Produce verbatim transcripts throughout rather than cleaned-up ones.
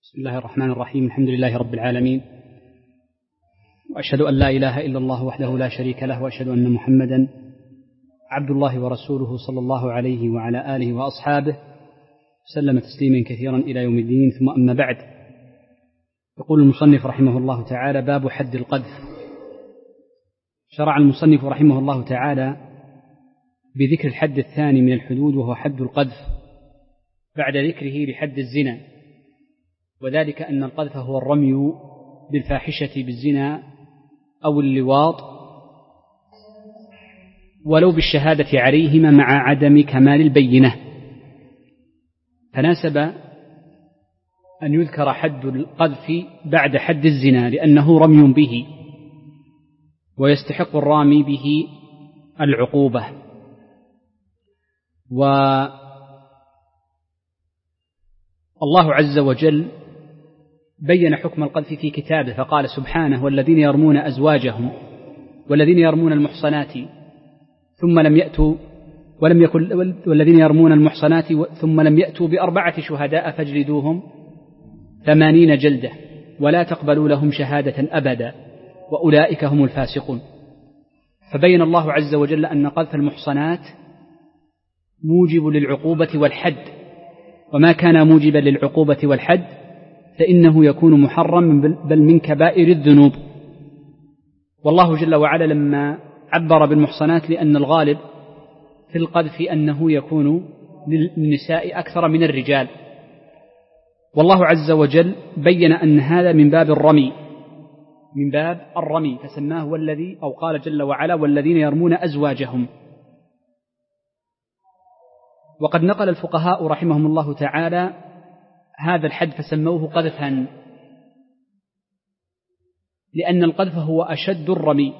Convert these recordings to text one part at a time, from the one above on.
بسم الله الرحمن الرحيم. الحمد لله رب العالمين، وأشهد أن لا إله إلا الله وحده لا شريك له، وأشهد أن محمدا عبد الله ورسوله صلى الله عليه وعلى آله وأصحابه سلم تسليما كثيرا إلى يوم الدين. ثم أما بعد، يقول المصنف رحمه الله تعالى: باب حد القذف. شرع المصنف رحمه الله تعالى بذكر الحد الثاني من الحدود، وهو حد القذف، بعد ذكره لحد الزنا، وذلك أن القذف هو الرمي بالفاحشة بالزنا أو اللواط ولو بالشهادة عليهما مع عدم كمال البينة. فناسب أن يذكر حد القذف بعد حد الزنا، لأنه رمي به ويستحق الرامي به العقوبة. والله عز وجل بين حكم القذف في كتابه، فقال سبحانه: والذين يرمون أزواجهم والذين يرمون المحصنات ثم لم يأتوا ولم يكن والذين يرمون المحصنات ثم لم يأتوا بأربعة شهداء فاجلدوهم ثمانين جلدة ولا تقبلوا لهم شهادة أبدا وأولئك هم الفاسقون. فبين الله عز وجل أن قذف المحصنات موجب للعقوبة والحد، وما كان موجبا للعقوبة والحد فإنه يكون محرما بل من كبائر الذنوب. والله جل وعلا لما عبر بالمحصنات لأن الغالب في القذف أنه يكون للنساء أكثر من الرجال، والله عز وجل بين أن هذا من باب الرمي من باب الرمي فسماه والذي أو قال جل وعلا: والذين يرمون أزواجهم. وقد نقل الفقهاء رحمهم الله تعالى هذا الحد فسموه قذفا، لأن القذف هو أشد الرمي،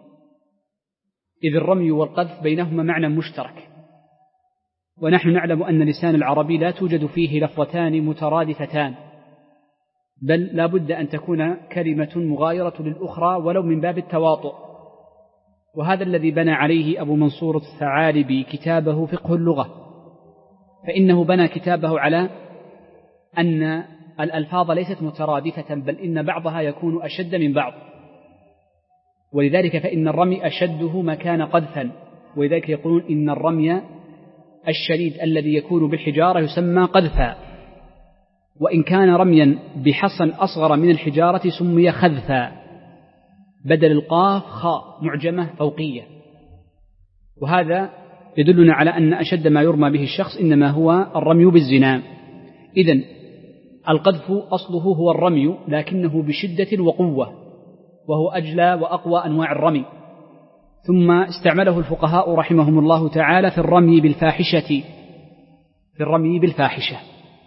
إذ الرمي والقذف بينهما معنى مشترك، ونحن نعلم أن لسان العربي لا توجد فيه لفظتان مترادفتان، بل لا بد أن تكون كلمة مغايرة للأخرى ولو من باب التواطؤ. وهذا الذي بنى عليه أبو منصور الثعالبي كتابه فقه اللغة، فإنه بنى كتابه على أن الألفاظ ليست مترادفة، بل إن بعضها يكون أشد من بعض، ولذلك فإن الرمي أشده ما كان قذفا، ولذلك يقولون إن الرمي الشديد الذي يكون بالحجارة يسمى قذفا، وإن كان رميا بحصن أصغر من الحجارة سمي خذفا، بدل القاف خاء معجمة فوقية. وهذا يدلنا على أن أشد ما يرمى به الشخص إنما هو الرمي بالزنا. إذن القذف أصله هو الرمي، لكنه بشدة وقوة، وهو أجلى وأقوى أنواع الرمي. ثم استعمله الفقهاء رحمهم الله تعالى في الرمي بالفاحشة في الرمي بالفاحشة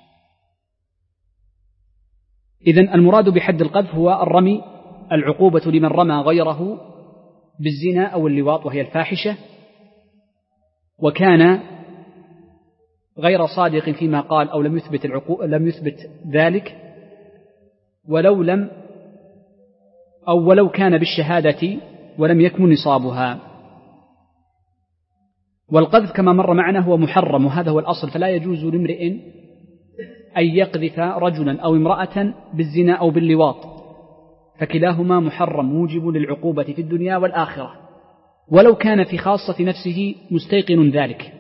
إذن المراد بحد القذف هو الرمي، العقوبة لمن رمى غيره بالزنا أو اللواط وهي الفاحشة، وكان غير صادق فيما قال أو لم يثبت العقوبة لم يثبت ذلك، ولو لم أو ولو كان بالشهادة ولم يكن نصابها. والقذف كما مر معنا هو محرم، وهذا هو الأصل، فلا يجوز لامرئ أن يقذف رجلا أو امرأة بالزنا أو باللواط، فكلاهما محرم موجب للعقوبة في الدنيا والآخرة، ولو كان في خاصة نفسه مستيقن ذلك،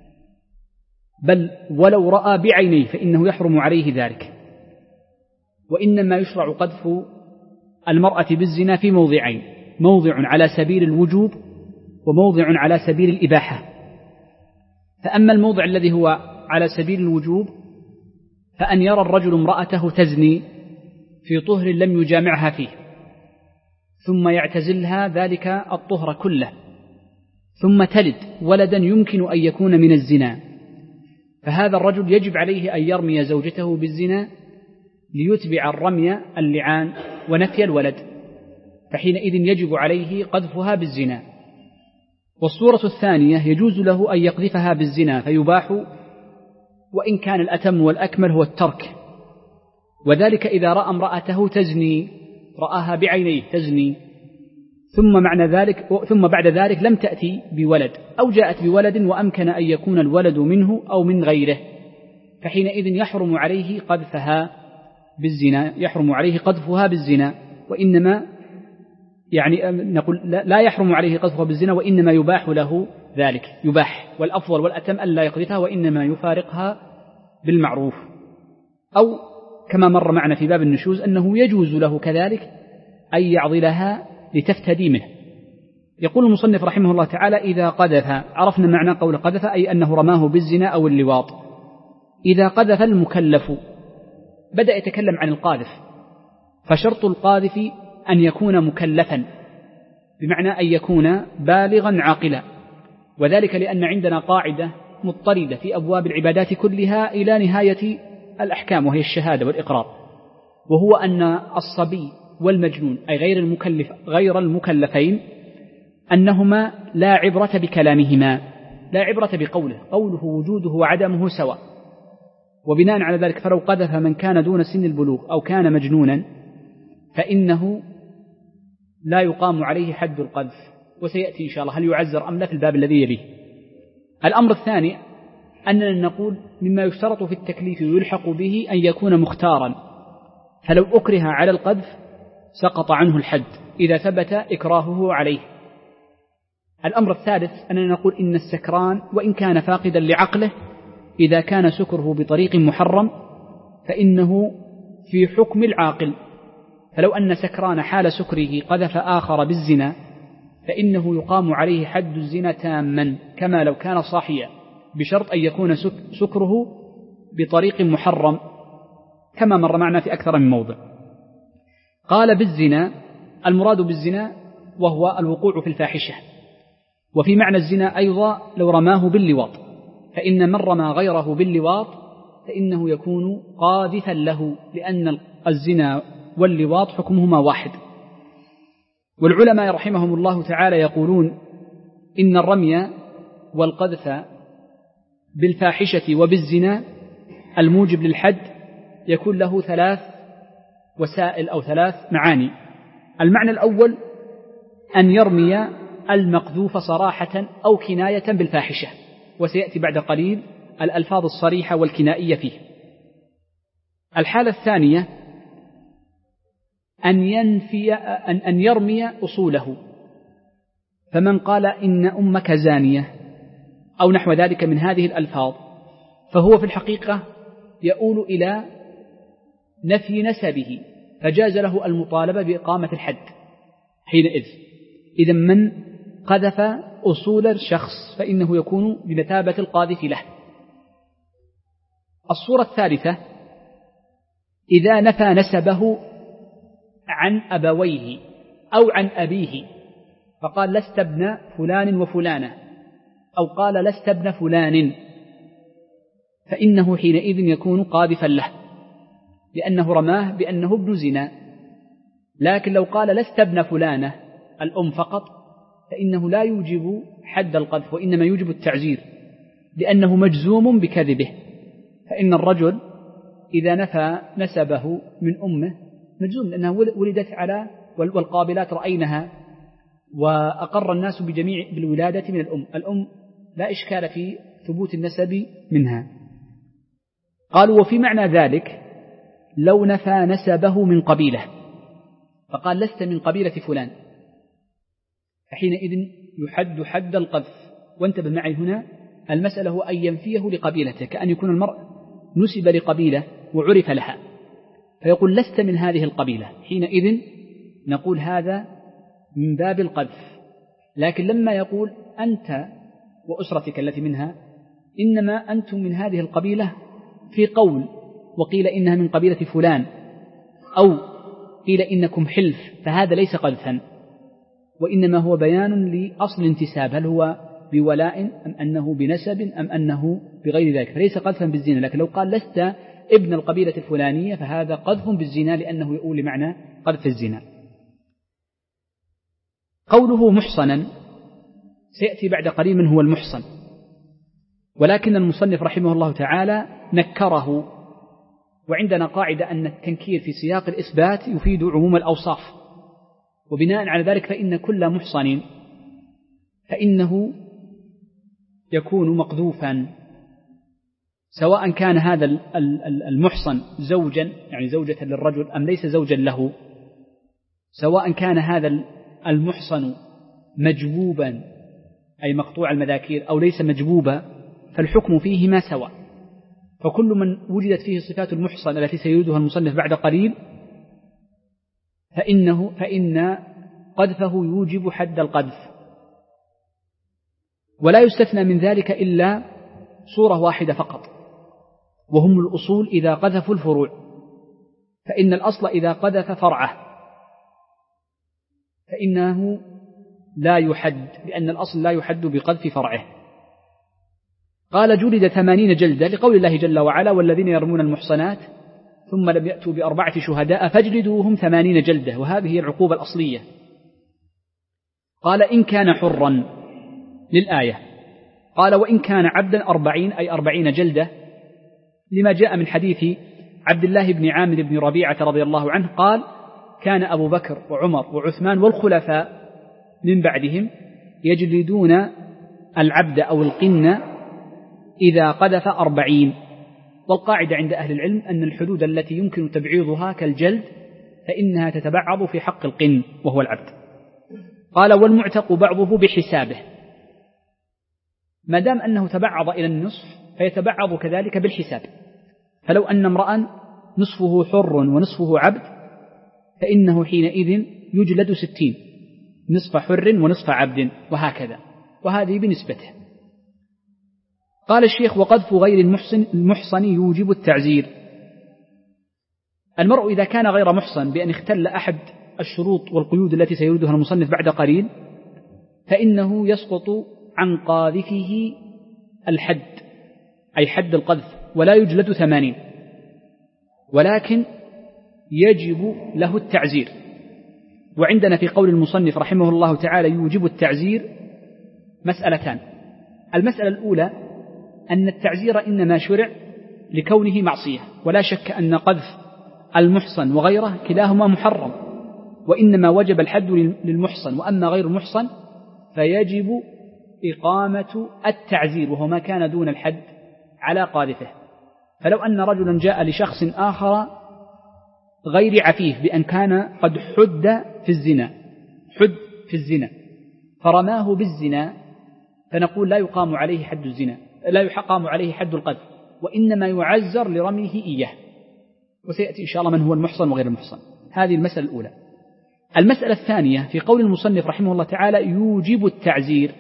بل ولو رأى بعينيه فإنه يحرم عليه ذلك. وإنما يشرع قذف المرأة بالزنا في موضعين: موضع على سبيل الوجوب وموضع على سبيل الإباحة. فأما الموضع الذي هو على سبيل الوجوب فأن يرى الرجل امرأته تزني في طهر لم يجامعها فيه، ثم يعتزلها ذلك الطهر كله، ثم تلد ولدا يمكن أن يكون من الزنا، فهذا الرجل يجب عليه أن يرمي زوجته بالزنا ليتبع الرمي اللعان ونفي الولد، فحينئذ يجب عليه قذفها بالزنا. والصورة الثانية يجوز له أن يقذفها بالزنا فيباح، وإن كان الأتم والأكمل هو الترك، وذلك إذا رأى امرأته تزني، رآها بعينيه تزني، ثم معنى ذلك ثم بعد ذلك لم تأتي بولد، أو جاءت بولد وأمكن أن يكون الولد منه أو من غيره، فحينئذ يحرم عليه قذفها بالزنا يحرم عليه قذفها بالزنا، وإنما يعني نقول لا يحرم عليه قذفها بالزنا، وإنما يباح له ذلك، يباح، والأفضل والأتم ألا يقذفها وإنما يفارقها بالمعروف. أو كما مر معنا في باب النشوز أنه يجوز له كذلك أن يعضلها لتفتدي منه. يقول المصنف رحمه الله تعالى: إذا قذف، عرفنا معنى قول قذف أي أنه رماه بالزنا أو اللواط. إذا قذف المكلف، بدأ يتكلم عن القاذف، فشرط القاذف أن يكون مكلفا، بمعنى أن يكون بالغا عاقلا، وذلك لأن عندنا قاعدة مضطردة في أبواب العبادات كلها إلى نهاية الأحكام، وهي الشهادة والإقرار، وهو أن الصبي والمجنون أي غير المكلف غير المكلفين أنهما لا عبرة بكلامهما، لا عبرة بقوله، قوله وجوده وعدمه سواء. وبناء على ذلك فلو قذف من كان دون سن البلوغ أو كان مجنونا فإنه لا يقام عليه حد القذف، وسيأتي إن شاء الله هل يعزر أم لا في الباب الذي يليه. الأمر الثاني أننا نقول مما يشترط في التكليف ويلحق به أن يكون مختارا، فلو أكره على القذف سقط عنه الحد إذا ثبت إكراهه عليه. الأمر الثالث أننا نقول إن السكران وإن كان فاقدا لعقله إذا كان سكره بطريق محرم فإنه في حكم العاقل، فلو أن سكران حال سكره قذف آخر بالزنا فإنه يقام عليه حد الزنا تاما كما لو كان صاحيا، بشرط أن يكون سكره بطريق محرم كما مر معنا في أكثر من موضع. قال بالزنا، المراد بالزنا وهو الوقوع في الفاحشة، وفي معنى الزنا أيضا لو رماه باللواط، فإن من رمى غيره باللواط فإنه يكون قاذفا له، لأن الزنا واللواط حكمهما واحد. والعلماء رحمهم الله تعالى يقولون إن الرمي والقذف بالفاحشة وبالزنا الموجب للحد يكون له ثلاث وسائل أو ثلاث معاني. المعنى الأول أن يرمي المقذوف صراحة أو كناية بالفاحشة، وسيأتي بعد قليل الألفاظ الصريحة والكنائية فيه. الحالة الثانية أن ينفي أن, أن يرمي أصوله، فمن قال إن أمك زانية أو نحو ذلك من هذه الألفاظ فهو في الحقيقة يؤول إلى نفي نسبه، فجاز له المطالبة بإقامة الحد حينئذ. إذا من قذف أصول الشخص فإنه يكون بمثابة القاذف له. الصورة الثالثة إذا نفى نسبه عن أبويه أو عن أبيه، فقال لست ابن فلان وفلانة، أو قال لست ابن فلان، فإنه حينئذ يكون قاذفا له لأنه رماه بأنه ابن زنا. لكن لو قال لست ابن فلانة الأم فقط فإنه لا يوجب حد القذف، وإنما يوجب التعزير لأنه مجزوم بكذبه. فإن الرجل إذا نفى نسبه من أمه مجزوم، لأنها ولدت على والقابلات رأينها، وأقر الناس بجميع بالولادة من الأم، الأم لا إشكال في ثبوت النسب منها. قالوا وفي معنى ذلك لو نفى نسبه من قبيلة فقال لست من قبيلة فلان فحينئذ يحد حد القذف. وانتبه معي هنا، المسألة هو أن ينفيه لقبيلته، كأن يكون المرء نسب لقبيلة وعرف لها فيقول لست من هذه القبيلة، حينئذ نقول هذا من باب القذف. لكن لما يقول أنت وأسرتك التي منها إنما أنتم من هذه القبيلة في قول، وقيل إنها من قبيلة فلان، أو قيل إنكم حلف، فهذا ليس قذفا، وإنما هو بيان لأصل انتساب، هل هو بولاء أم أنه بنسب أم أنه بغير ذلك، فليس قذفا بالزنا. لكن لو قال لست ابن القبيلة الفلانية فهذا قذف بالزنا لأنه يؤول لمعنى قذف الزنا. قوله محصنا سيأتي بعد قليل من هو المحصن، ولكن المصنف رحمه الله تعالى نكره، وعندنا قاعدة أن التنكير في سياق الإثبات يفيد عموم الأوصاف، وبناء على ذلك فإن كل محصن فإنه يكون مقذوفا. سواء كان هذا المحصن زوجا يعني زوجة للرجل أم ليس زوجا له، سواء كان هذا المحصن مجبوبا أي مقطوع المذاكير أو ليس مجبوبا، فالحكم فيهما سواء. فكل من وجدت فيه صفات المحصن التي سيريدها المصنف بعد قليل فإنه فإن قذفه يوجب حد القذف، ولا يستثنى من ذلك إلا صورة واحدة فقط، وهم الأصول إذا قذفوا الفروع، فإن الأصل إذا قذف فرعه فإنه لا يحد، لأن الأصل لا يحد بقذف فرعه. قال جلد ثمانين جلدة لقول الله جل وعلا والذين يرمون المحصنات ثم لم يأتوا بأربعة شهداء فاجلدوهم ثمانين جلدة، وهذه هي العقوبة الأصلية. قال إن كان حرا للآية، قال وإن كان عبدا أربعين أي أربعين جلدة، لما جاء من حديث عبد الله بن عامر بن ربيعة رضي الله عنه قال كان أبو بكر وعمر وعثمان والخلفاء من بعدهم يجلدون العبد أو القن إذا قذف أربعين. والقاعدة عند أهل العلم أن الحدود التي يمكن تبعيضها كالجلد فإنها تتبعض في حق القن وهو العبد. قال والمعتق بعضه بحسابه، ما دام أنه تبعض إلى النصف فيتبعض كذلك بالحساب. فلو أن امرأ نصفه حر ونصفه عبد فإنه حينئذ يجلد ستين، نصف حر ونصف عبد وهكذا، وهذه بنسبته. قال الشيخ وقذف غير المحصن, المحصن يوجب التعزير. المرء إذا كان غير محصن بأن اختل أحد الشروط والقيود التي سيردها المصنف بعد قليل فإنه يسقط عن قاذفه الحد أي حد القذف، ولا يجلد ثمانين، ولكن يجب له التعزير. وعندنا في قول المصنف رحمه الله تعالى يوجب التعزير مسألتان. المسألة الأولى أن التعزير إنما شرع لكونه معصية، ولا شك أن قذف المحصن وغيره كلاهما محرم، وإنما وجب الحد للمحصن، وأما غير المحصن فيجب إقامة التعزير وهو ما كان دون الحد على قاذفه. فلو أن رجلا جاء لشخص آخر غير عفيف بأن كان قد حد في الزنا حد في الزنا فرماه بالزنا، فنقول لا يقام عليه حد الزنا، لا يقام عليه حد القذف، وإنما يعزر لرميه إياه. وسيأتي إن شاء الله من هو المحصن وغير المحصن. هذه المسألة الأولى. المسألة الثانية في قول المصنف رحمه الله تعالى يوجب التعزير،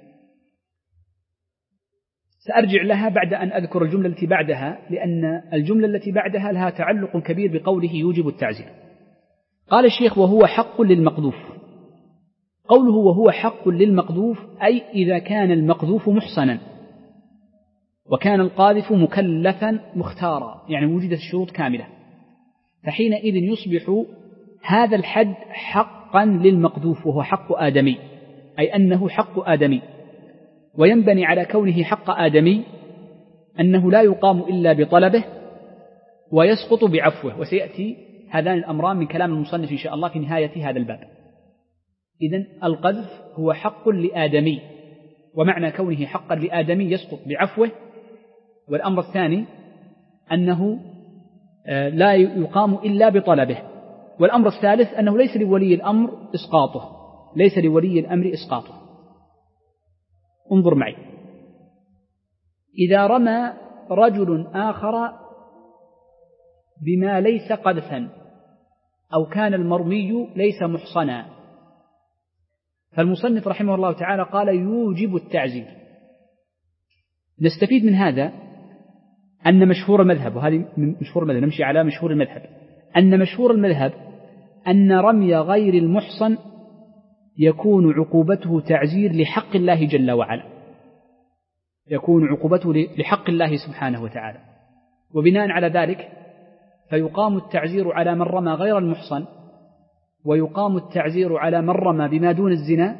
سأرجع لها بعد أن أذكر الجملة التي بعدها، لأن الجملة التي بعدها لها تعلق كبير بقوله يوجب التعزير. قال الشيخ وهو حق للمقذوف. قوله وهو حق للمقذوف أي إذا كان المقذوف محصنا وكان القاذف مكلفا مختارا، يعني وجدت الشروط كاملة، فحينئذ يصبح هذا الحد حقا للمقذوف وهو حق آدمي، أي أنه حق آدمي. وينبني على كونه حق آدمي أنه لا يقام إلا بطلبه ويسقط بعفوه، وسيأتي هذان الأمران من كلام المصنف إن شاء الله في نهاية هذا الباب. إذن القذف هو حق لآدمي، ومعنى كونه حقا لآدمي يسقط بعفوه. والأمر الثاني أنه لا يقام إلا بطلبه. والأمر الثالث أنه ليس لولي الأمر إسقاطه، ليس لولي الأمر إسقاطه. انظر معي، إذا رمى رجل آخر بما ليس قذفا أو كان المرمي ليس محصنا، فالمصنف رحمه الله تعالى قال يوجب التعزير. نستفيد من هذا أن مشهور المذهب، وهذه مشهور المذهب، نمشي على مشهور المذهب، أن مشهور المذهب أن رمي غير المحصن يكون عقوبته تعزير لحق الله جل وعلا، يكون عقوبته لحق الله سبحانه وتعالى. وبناء على ذلك فيقام التعزير على من رمى غير المحصن، ويقام التعزير على من رمى بما دون الزنا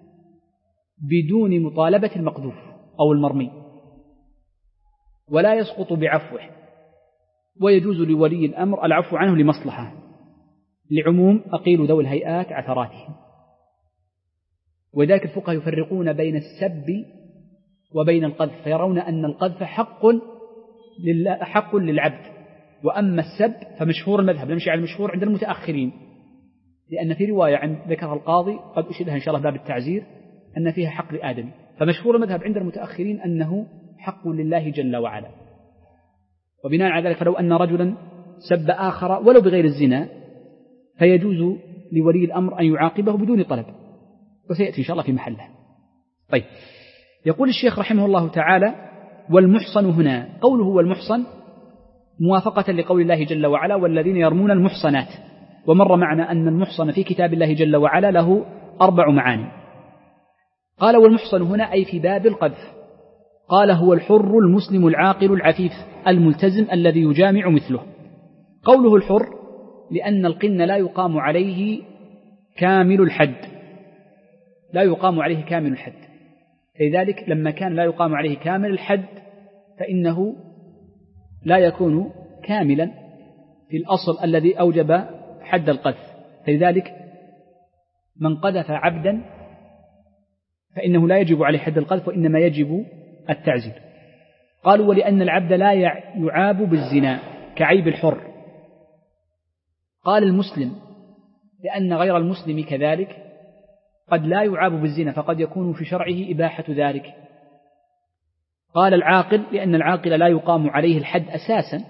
بدون مطالبة المقذوف أو المرمي، ولا يسقط بعفوه. ويجوز لولي الأمر العفو عنه لمصلحة، لعموم أقيل ذوي الهيئات عثراتهم. وذلك الفقهاء يفرقون بين السب وبين القذف، فيرون أن القذف حق حق للعبد. وأما السب فمشهور المذهب، نمشي على المشهور عند المتأخرين، لأن في رواية عند ذكرها القاضي قد أشيرها إن شاء الله باب التعزير أن فيها حق لآدم، فمشهور المذهب عند المتأخرين أنه حق لله جل وعلا. وبناء على ذلك فلو أن رجلا سب آخر ولو بغير الزنا فيجوز لولي الأمر أن يعاقبه بدون طلب، وسيأتي إن شاء الله في محله. طيب، يقول الشيخ رحمه الله تعالى: والمحصن هنا، قوله والمحصن موافقة لقول الله جل وعلا: والذين يرمون المحصنات. ومر معنا أن المحصن في كتاب الله جل وعلا له أربع معاني. قال: والمحصن هنا أي في باب القذف. قال: هو الحر المسلم العاقل العفيف الملتزم الذي يجامع مثله. قوله الحر لأن القن لا يقام عليه كامل الحد، لا يقام عليه كامل الحد، لذلك لما كان لا يقام عليه كامل الحد فإنه لا يكون كاملا في الأصل الذي أوجب حد القذف. فلذلك من قذف عبدا فإنه لا يجب عليه حد القذف، وإنما يجب التعزير. قالوا: ولأن العبد لا يعاب بالزنا كعيب الحر. قال: المسلم لأن غير المسلم كذلك قد لا يعاب بالزنا، فقد يكون في شرعه إباحة ذلك. قال: العاقل لأن العاقل لا يقام عليه الحد أساسا.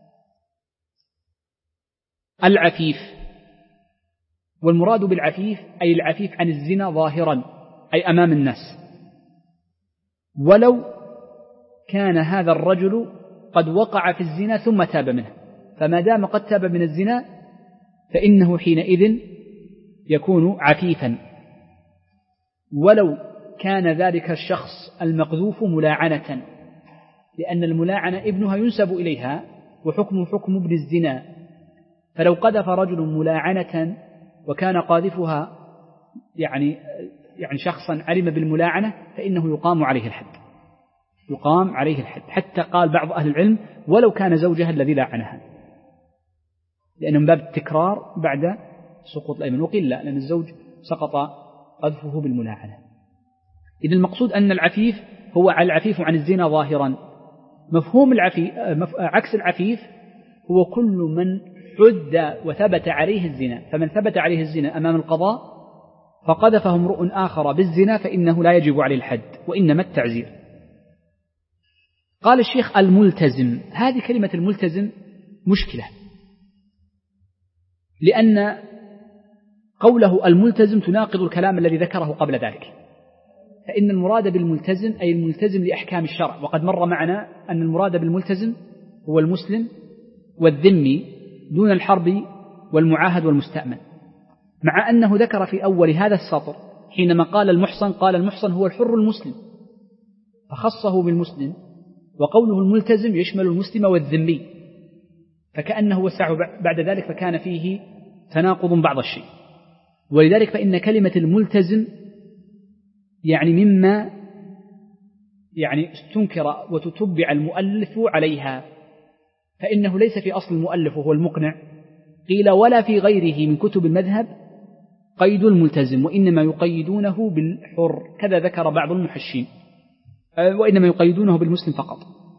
العفيف، والمراد بالعفيف أي العفيف عن الزنا ظاهرا أي أمام الناس، ولو كان هذا الرجل قد وقع في الزنا ثم تاب منه، فما دام قد تاب من الزنا فإنه حينئذ يكون عفيفا. ولو كان ذلك الشخص المقذوف ملاعنة، لأن الملاعنة ابنها ينسب إليها وحكم حكم ابن الزنا، فلو قذف رجل ملاعنة وكان قاذفها يعني يعني شخصا علم بالملاعنة فإنه يقام عليه الحد، يقام عليه الحد. حتى قال بعض أهل العلم: ولو كان زوجها الذي لاعنها، لأنه من باب التكرار بعد سقوط الأيمن. وقيل لا، لأن الزوج سقط قذفه بالملاعنة. إذن المقصود أن العفيف هو العفيف عن الزنا ظاهرا. مفهوم العفيف عكس العفيف هو كل من حد وثبت عليه الزنا، فمن ثبت عليه الزنا أمام القضاء فقذفه امرؤ آخر بالزنا فإنه لا يجب عليه الحد وإنما التعزير. قال الشيخ: الملتزم، هذه كلمة الملتزم مشكلة، لأن قوله الملتزم تناقض الكلام الذي ذكره قبل ذلك، فإن المراد بالملتزم أي الملتزم لأحكام الشرع. وقد مر معنا أن المراد بالملتزم هو المسلم والذمي دون الحرب والمعاهد والمستأمن، مع أنه ذكر في أول هذا السطر حينما قال المحصن قال المحصن هو الحر المسلم، فخصه بالمسلم، وقوله الملتزم يشمل المسلم والذمي، فكأنه وسعه بعد ذلك، فكان فيه تناقض بعض الشيء. ولذلك فإن كلمة الملتزم يعني مما يعني استنكر وتتبع المؤلف عليها، فإنه ليس في أصل المؤلف وهو المقنع، قيل ولا في غيره من كتب المذهب قيد الملتزم، وإنما يقيدونه بالحر، كذا ذكر بعض المحشين، وإنما يقيدونه بالمسلم فقط.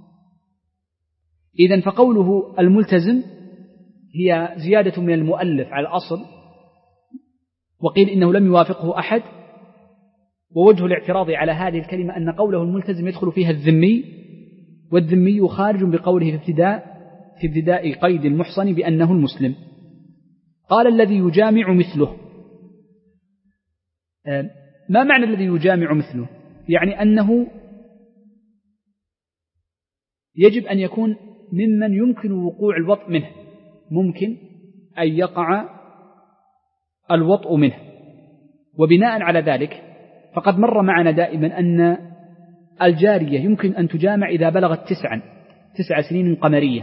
إذن فقوله الملتزم هي زيادة من المؤلف على الأصل، وقيل إنه لم يوافقه أحد. ووجه الاعتراض على هذه الكلمة أن قوله الملتزم يدخل فيها الذمي، والذمي خارج بقوله في ابتداء في ابتداء قيد المحصن بأنه المسلم. قال: الذي يجامع مثله. ما معنى الذي يجامع مثله؟ يعني أنه يجب أن يكون ممن يمكن وقوع الوطء منه، ممكن أن يقع الوطء منه. وبناء على ذلك فقد مر معنا دائما أن الجارية يمكن أن تجامع إذا بلغت تسعا تسع سنين قمرية،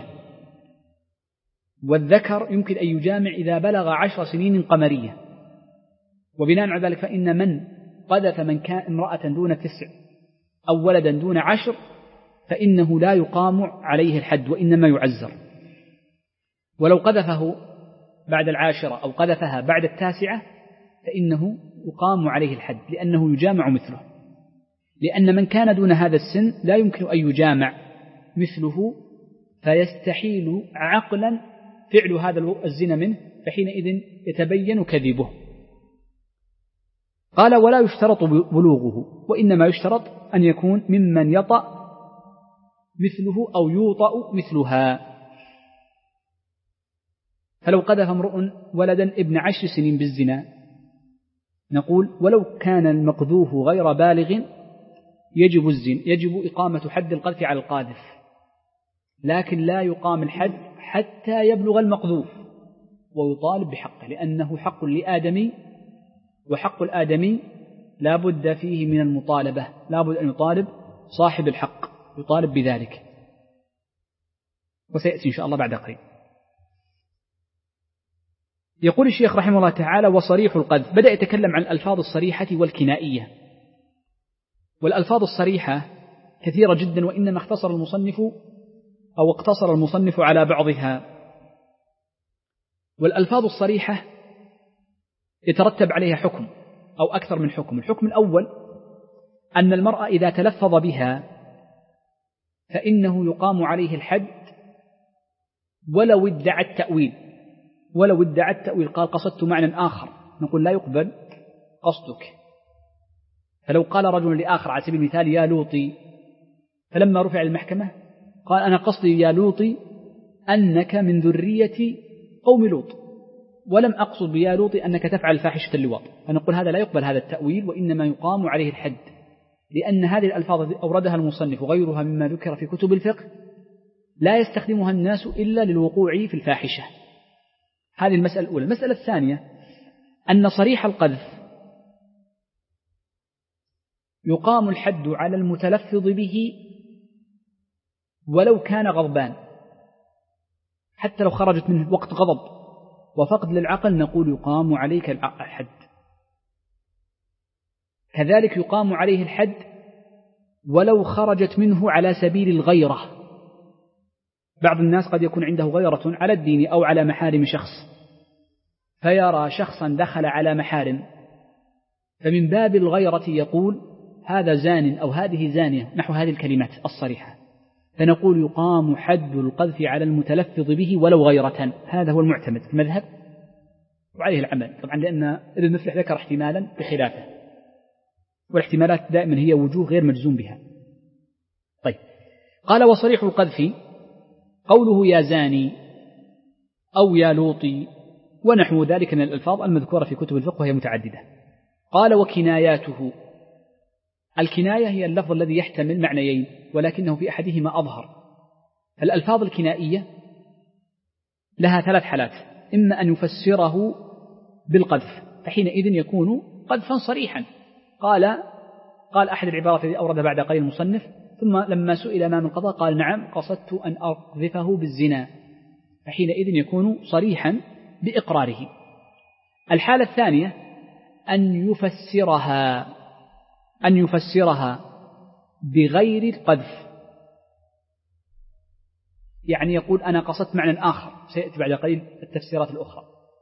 والذكر يمكن أن يجامع إذا بلغ عشر سنين قمرية. وبناء على ذلك فإن من قذف من كان امرأة دون تسع أو ولدا دون عشر فإنه لا يقام عليه الحد وإنما يعزر. ولو قذفه بعد العاشرة أو قذفها بعد التاسعة فإنه يقام عليه الحد، لأنه يجامع مثله، لأن من كان دون هذا السن لا يمكن أن يجامع مثله فيستحيل عقلا فعل هذا الزنا منه، فحينئذ يتبين كذبه. قال ولا يشترط بلوغه، وإنما يشترط أن يكون ممن يطأ مثله أو يوطأ مثلها. فلو قذف امرؤ ولدا ابن عشر سنين بالزنا نقول ولو كان المقذوف غير بالغ يجب الزنا، يجب إقامة حد القذف على القاذف، لكن لا يقام الحد حتى يبلغ المقذوف ويطالب بحقه، لأنه حق لآدمي، وحق الآدمي لا بد فيه من المطالبة، لا بد أن يطالب صاحب الحق، يطالب بذلك، وسيأتي إن شاء الله بعد قليل. يقول الشيخ رحمه الله تعالى وصريح القذف، بدأ يتكلم عن الألفاظ الصريحة والكنائية. والألفاظ الصريحة كثيرة جدا، وإنما اختصر المصنف أو اقتصر المصنف على بعضها. والألفاظ الصريحة يترتب عليها حكم أو أكثر من حكم. الحكم الأول أن المرأة إذا تلفظ بها فإنه يقام عليه الحد ولو ادعى التأويل، ولو ادعى التأويل قال قصدت معنى آخر، نقول لا يقبل قصدك. فلو قال رجل لآخر على سبيل المثال يا لوطي، فلما رفع المحكمة قال أنا قصدي يا لوطي أنك من ذرية قوم لوط، ولم أقصد بيا لوطي أنك تفعل فاحشة اللواط، فنقول هذا لا يقبل هذا التأويل، وإنما يقام عليه الحد، لأن هذه الألفاظ أوردها المصنف وغيرها مما ذكر في كتب الفقه لا يستخدمها الناس إلا للوقوع في الفاحشة. هذه المسألة الأولى. المسألة الثانية أن صريح القذف يقام الحد على المتلفظ به ولو كان غضبان، حتى لو خرجت منه وقت غضب وفقد للعقل نقول يقام عليك الحد. كذلك يقام عليه الحد ولو خرجت منه على سبيل الغيرة. بعض الناس قد يكون عنده غيرة على الدين أو على محارم شخص، فيرى شخصا دخل على محارم، فمن باب الغيرة يقول هذا زان أو هذه زانية، نحو هذه الكلمات الصريحة، فنقول يقام حد القذف على المتلفظ به ولو غيرة. هذا هو المعتمد في المذهب وعليه العمل، طبعا لأن ابن مفلح ذكر احتمالا بخلافه، والاحتمالات دائما هي وجوه غير مجزوم بها. طيب، قال وصريح القذف قوله يا زاني أو يا لوطي ونحو ذلك من الألفاظ المذكورة في كتب الفقه وهي متعددة. قال وكناياته، الكناية هي اللفظ الذي يحتمل معنيين ولكنه في أحدهما أظهر. الألفاظ الكنائية لها ثلاث حالات، إما أن يفسره بالقذف فحينئذ يكون قذفا صريحا. قال قال أحد العبارات التي أورد بعد قليل المصنف ثم لما سئل ما من قضاء قال نعم قصدت أن أقذفه بالزنا، فحينئذ يكون صريحا بإقراره. الحالة الثانية أن يفسرها أن يفسرها بغير القذف، يعني يقول أنا قصدت معنى آخر، سيأتي بعد قليل التفسيرات الأخرى.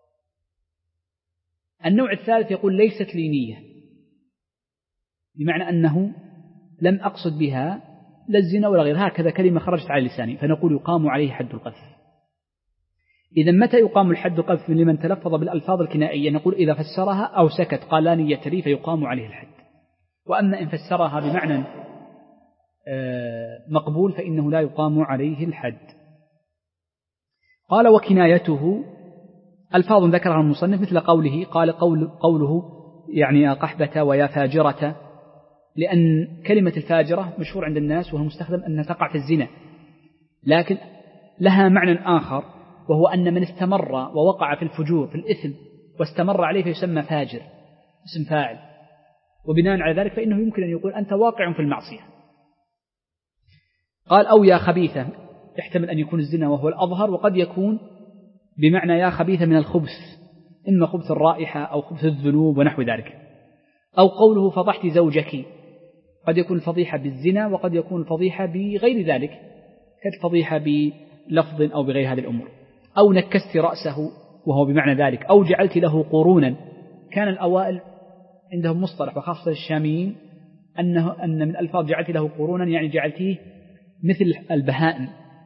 النوع الثالث يقول ليست لي نية، بمعنى أنه لم أقصد بها لا الزنا ولا غير، هكذا كلمة خرجت على لساني، فنقول يقام عليه حد القذف. إذا متى يقام الحد القذف لمن تلفظ بالألفاظ الكنائية؟ نقول إذا فسرها أو سكت قال لا نية لي فيقام عليه الحد. وأما إن فسرها بمعنى مقبول فإنه لا يقام عليه الحد. قال وكنايته ألفاظ ذكرها المصنف مثل قوله قال قول قوله يعني يا قحبة ويا فاجرة، لأن كلمة الفاجرة مشهور عند الناس وهو مستخدم أنها تقع في الزنا، لكن لها معنى آخر وهو أن من استمر ووقع في الفجور في الإثم واستمر عليه فيسمى فاجر، اسم فاعل، وبناء على ذلك فإنه يمكن أن يقول أنت واقع في المعصية. قال أو يا خبيثة، يحتمل أن يكون الزنا وهو الأظهر، وقد يكون بمعنى يا خبيثة من الخبث، إما خبث الرائحة أو خبث الذنوب ونحو ذلك. أو قوله فضحت زوجك، قد يكون الفضيحة بالزنا وقد يكون الفضيحة بغير ذلك كالفضيحة بلفظ أو بغير هذه الأمور. أو نكست رأسه وهو بمعنى ذلك. أو جعلت له قرونا، كان الأوائل عندهم مصطلح وخاصة الشاميين أنه أن من الفاظ جعلت له قرونا يعني جعلتيه مثل البهائم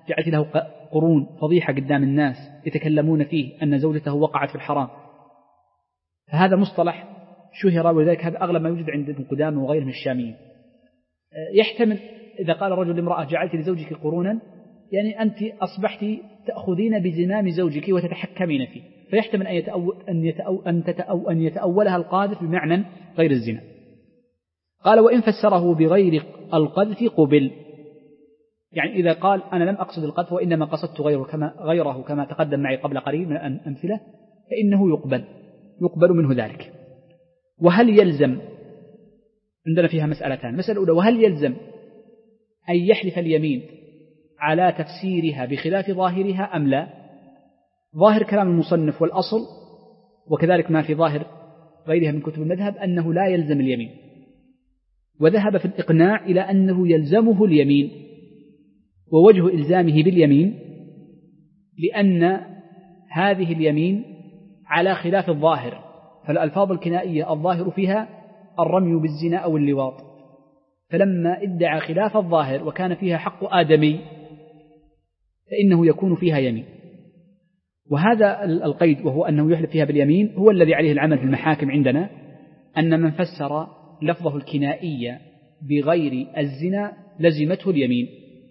جعلت له قرون فضيحة قدام الناس يتكلمون فيه أن زوجته وقعت في الحرام، فهذا مصطلح شهر، ولذلك هذا أغلب ما يوجد عند ابن قدامة وغيره من الشاميين. يحتمل إذا قال رجل لامرأة جعلت لزوجك قرونا، يعني أنت أصبحت تأخذين بزمام زوجك وتتحكمين فيه، فيحتمل أن, يتأو أن, يتأو أن, تتأو أن يتأولها القاذف بمعنى غير الزنا. قال وإن فسره بغير القذف قبل، يعني إذا قال أنا لم أقصد القذف وإنما قصدت غيره كما, غيره كما تقدم معي قبل قليل من الأمثلة، فإنه يقبل يقبل منه ذلك. وهل يلزم، عندنا فيها مسألتان، المسألة الأولى وهل يلزم أن يحلف اليمين على تفسيرها بخلاف ظاهرها أم لا؟ ظاهر كلام المصنف والأصل وكذلك ما في ظاهر غيرها من كتب المذهب أنه لا يلزم اليمين، وذهب في الإقناع إلى أنه يلزمه اليمين. ووجه إلزامه باليمين لأن هذه اليمين على خلاف الظاهر، فالألفاظ الكنائية الظاهر فيها الرمي بالزنا أو اللواط، فلما ادعى خلاف الظاهر وكان فيها حق آدمي فإنه يكون فيها يمين. وهذا القيد وهو أنه يحلف فيها باليمين هو الذي عليه العمل في المحاكم عندنا، أن من فسر لفظه الكنائية بغير الزنا لزمته اليمين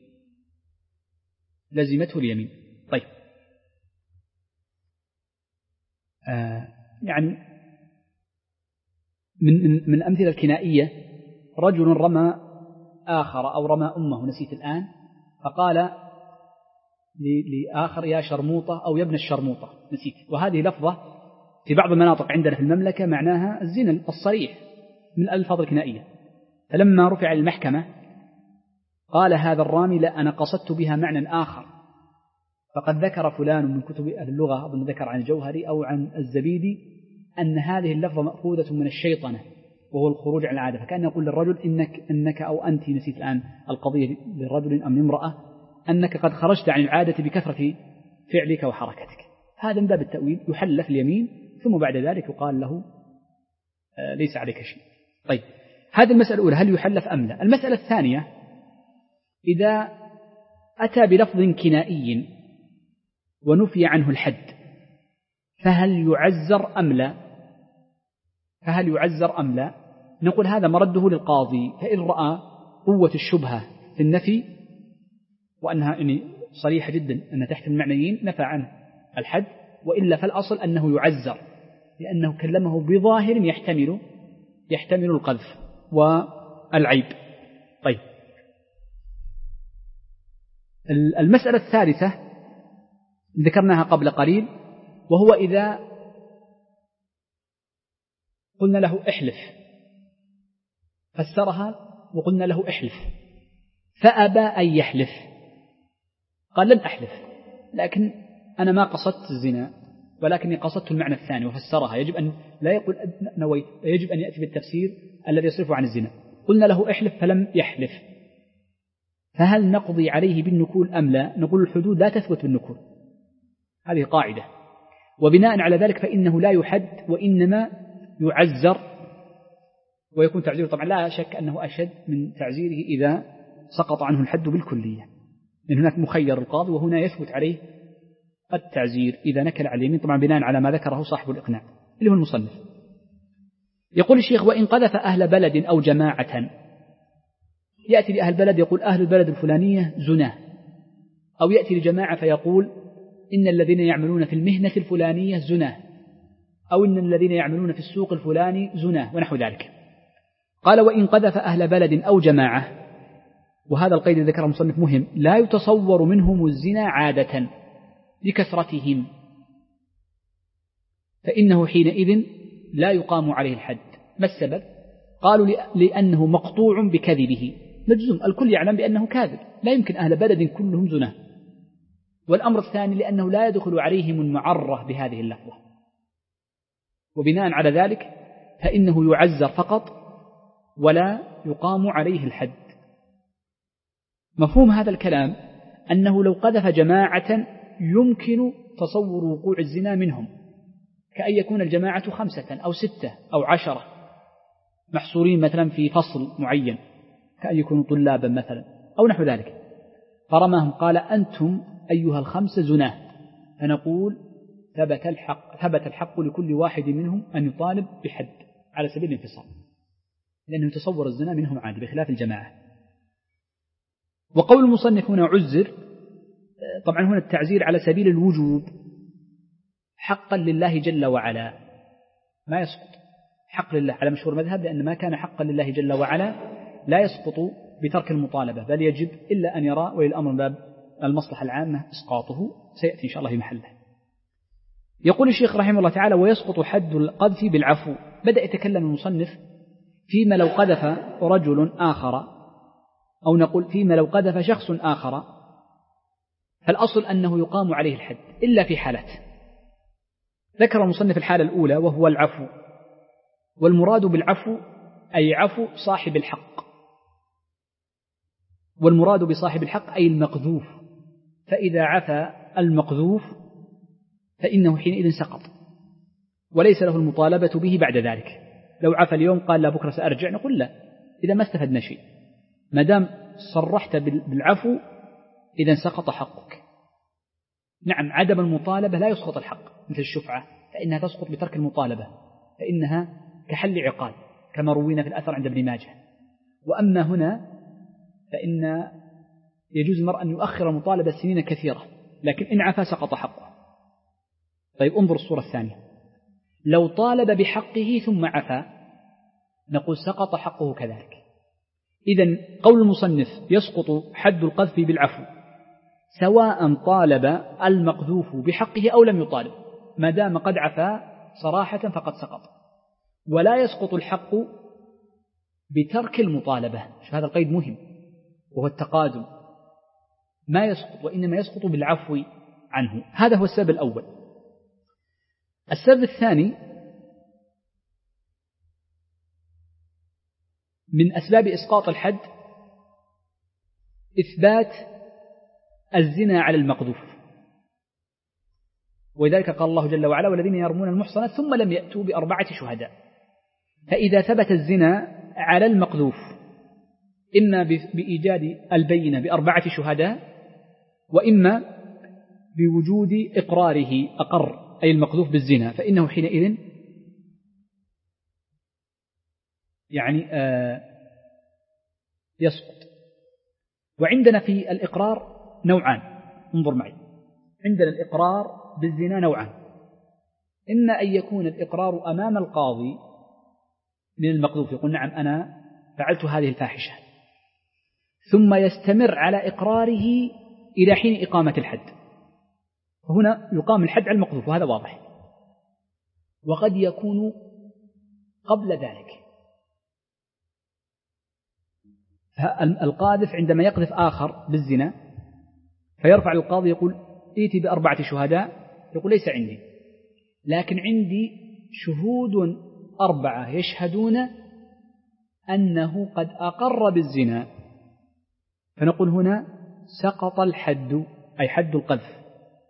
لزمته اليمين. طيب آه يعني من من الأمثلة الكنائية رجل رمى آخر أو رمى أمه نسيت الآن، فقال لآخر يا شرموطة أو يا ابن الشرموطة نسيت، وهذه لفظة في بعض المناطق عندنا في المملكة معناها الزنا الصريح من الألفاظ الكنائية. فلما رفع المحكمة قال هذا الرامي لا أنا قصدت بها معنى آخر، فقد ذكر فلان من كتب أهل اللغة أظن ذكر عن الجوهري أو عن الزبيدي أن هذه اللفظة مأخوذة من الشيطنة وهو الخروج عن العادة، فكان يقول للرجل إنك, إنك أو أنت نسيت الآن القضية للرجل أم امرأة أنك قد خرجت عن العادة بكثرة فعلك وحركتك. هذا من باب التأويل، يحلف اليمين ثم بعد ذلك يقال له آه ليس عليك شيء. طيب هذه المسألة الأولى هل يحلف أم لا. المسألة الثانية إذا أتى بلفظ كنائي ونفي عنه الحد فهل يعزر أم لا فهل يعزر أم لا نقول هذا مرده للقاضي، فإن رأى قوة الشبهة في النفي وأنها يعني صريحة جدا أن تحت المعنيين نفى عنه الحد، وإلا فالأصل أنه يعزر لأنه كلمه بظاهر يحتمل يحتمل القذف والعيب. طيب المسألة الثالثة ذكرناها قبل قليل، وهو إذا قلنا له احلف فسرها وقلنا له احلف فأبى أن يحلف، قال لن أحلف لكن أنا ما قصدت الزنا ولكني قصدت المعنى الثاني وفسرها، يجب أن لا يقول نويت، يجب أن يأتي بالتفسير الذي يصرفه عن الزنا. قلنا له احلف فلم يحلف، فهل نقضي عليه بالنكول أم لا؟ نقول الحدود لا تثبت بالنكول، هذه قاعدة، وبناء على ذلك فإنه لا يحد وإنما يعزر، ويكون تعزيره طبعا لا شك أنه أشد من تعزيره إذا سقط عنه الحد بالكلية، لأن هناك مخير القاضي وهنا يثبت عليه التعزير إذا نكل على اليمين، طبعا بناء على ما ذكره صاحب الإقناع اللي هو المصنف. يقول الشيخ وإن قذف أهل بلد أو جماعة، يأتي لأهل بلد يقول أهل البلد الفلانية زنا، أو يأتي لجماعة فيقول إن الذين يعملون في المهنة الفلانية زنا، أو إن الذين يعملون في السوق الفلاني زنا ونحو ذلك. قال وإن قذف أهل بلد أو جماعة، وهذا القيد ذكر المصنف مهم، لا يتصور منهم الزنا عادة لكثرتهم، فإنه حينئذ لا يقام عليه الحد. ما السبب؟ قالوا لأنه مقطوع بكذبه، مجزوم، الكل يعلم بأنه كاذب، لا يمكن أهل بلد كلهم زنا. والأمر الثاني لأنه لا يدخل عليهم المعرة بهذه اللفظة، وبناء على ذلك فإنه يعزر فقط ولا يقام عليه الحد. مفهوم هذا الكلام أنه لو قذف جماعة يمكن تصور وقوع الزنا منهم، كأن يكون الجماعة خمسة أو ستة أو عشرة محصورين مثلا في فصل معين، كأن يكونوا طلابا مثلا أو نحو ذلك، فرماهم قال أنتم أيها الخمسة زناه، فنقول ثبت الحق, ثبت الحق لكل واحد منهم أن يطالب بحد على سبيل الانفصال، لأنه يتصور الزنا منهم عادي بخلاف الجماعة. وقول المصنف هنا عزر، طبعا هنا التعزير على سبيل الوجوب حقا لله جل وعلا، ما يسقط حق لله على مشهور مذهب، لأن ما كان حقا لله جل وعلا لا يسقط بترك المطالبة، بل يجب إلا أن يرى ولي الأمر باب المصلحة العامة إسقاطه، سيأتي إن شاء الله في محله. يقول الشيخ رحمه الله تعالى: ويسقط حد القذف بالعفو. بدأ يتكلم المصنف فيما لو قذف رجل آخر، أو نقول فيما لو قذف شخص آخر، فالأصل أنه يقام عليه الحد إلا في حالات. ذكر المصنف الحالة الأولى وهو العفو، والمراد بالعفو أي عفو صاحب الحق، والمراد بصاحب الحق أي المقذوف، فإذا عفى المقذوف فإنه حينئذ سقط وليس له المطالبة به بعد ذلك. لو عفى اليوم قال لا بكرة سأرجع، نقول لا، إذا ما استفدنا شيء، ما دام صرحت بالعفو إذا سقط حقك. نعم، عدم المطالبة لا يسقط الحق، مثل الشفعة فإنها تسقط بترك المطالبة، فإنها كحل عقال كما روينا في الأثر عند ابن ماجه. وأما هنا فإن يجوز المرء أن يؤخر المطالبة سنين كثيرة، لكن إن عفا سقط حقه. طيب انظر الصورة الثانية، لو طالب بحقه ثم عفا نقول سقط حقه كذلك. إذن قول المصنف يسقط حد القذف بالعفو سواء طالب المقذوف بحقه أو لم يطالب، ما دام قد عفا صراحة فقد سقط. ولا يسقط الحق بترك المطالبة، هذا القيد مهم وهو التقادم، ما يسقط وإنما يسقط بالعفو عنه. هذا هو السبب الأول. السبب الثاني من أسباب إسقاط الحد إثبات الزنا على المقذوف، ولذلك قال الله جل وعلا: والذين يرمون المحصنات ثم لم يأتوا بأربعة شهداء. فإذا ثبت الزنا على المقذوف إما بإيجاد البينة بأربعة شهداء، وإما بوجود إقراره أقر أي المقذوف بالزنا، فإنه حينئذ يعني آه يسقط. وعندنا في الإقرار نوعان، انظر معي، عندنا الإقرار بالزنا نوعان: إما أن يكون الإقرار أمام القاضي من المقذوف، يقول نعم أنا فعلت هذه الفاحشة، ثم يستمر على إقراره إلى حين إقامة الحد، فهنا يقام الحد على المقذوف وهذا واضح. وقد يكون قبل ذلك، القاذف عندما يقذف آخر بالزنا فيرفع القاضي يقول ائتي بأربعة شهداء، يقول ليس عندي، لكن عندي شهود أربعة يشهدون أنه قد أقر بالزنا، فنقول هنا سقط الحد أي حد القذف،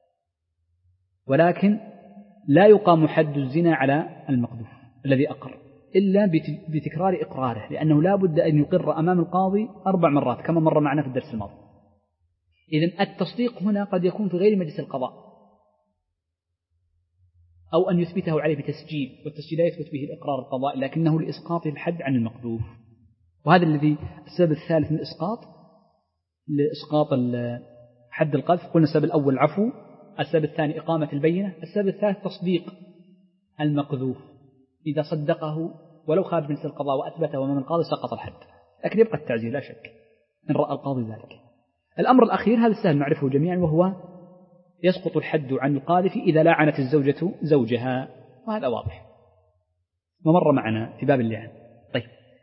ولكن لا يقام حد الزنا على المقذوف الذي أقر إلا بتكرار إقراره، لأنه لا بد أن يقر أمام القاضي أربع مرات كما مر معنا في الدرس الماضي. إذن التصديق هنا قد يكون في غير مجلس القضاء، أو أن يثبته عليه بتسجيل، والتسجيل لا يثبت به الإقرار القضائي لكنه لإسقاطه الحد عن المقذوف. وهذا الذي السبب الثالث من الإسقاط لإسقاط حد القذف. قلنا السبب الأول العفو، السبب الثاني إقامة البينة، السبب الثالث تصديق المقذوف، إذا صدقه ولو خارج مجلس القضاء وأثبته أمام القاضي سقط الحد، لكن يبقى التعزير لا شك إن رأى القاضي ذلك. الأمر الأخير هذا السهل نعرفه جميعا، وهو يسقط الحد عن القاذف إذا لاعنت الزوجة زوجها، وهذا واضح ومر معنا في باب اللعان. طيب،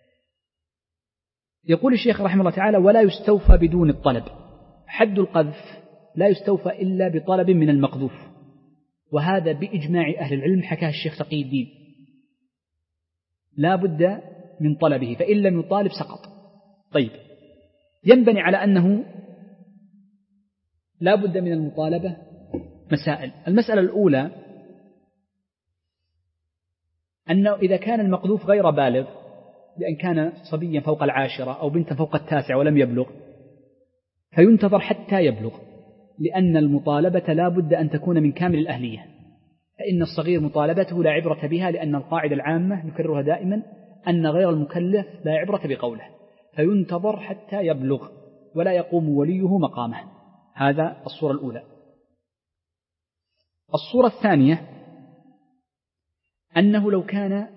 يقول الشيخ رحمه الله تعالى: ولا يستوفى بدون الطلب. حد القذف لا يستوفى إلا بطلب من المقذوف، وهذا بإجماع أهل العلم، حكاه الشيخ تقي الدين، لا بد من طلبه، فإن لم يطالب سقط. طيب، ينبني على أنه لا بد من المطالبة مسائل. المسألة الأولى أنه إذا كان المقذوف غير بالغ، لأن كان صبيا فوق العاشرة أو بنتا فوق التاسع ولم يبلغ، فينتظر حتى يبلغ، لأن المطالبة لا بد أن تكون من كامل الأهلية، فإن الصغير مطالبته لا عبرة بها، لأن القاعدة العامة نكررها دائما أن غير المكلف لا عبرة بقوله، فينتظر حتى يبلغ ولا يقوم وليه مقامه. هذا الصورة الأولى. الصورة الثانية أنه لو كان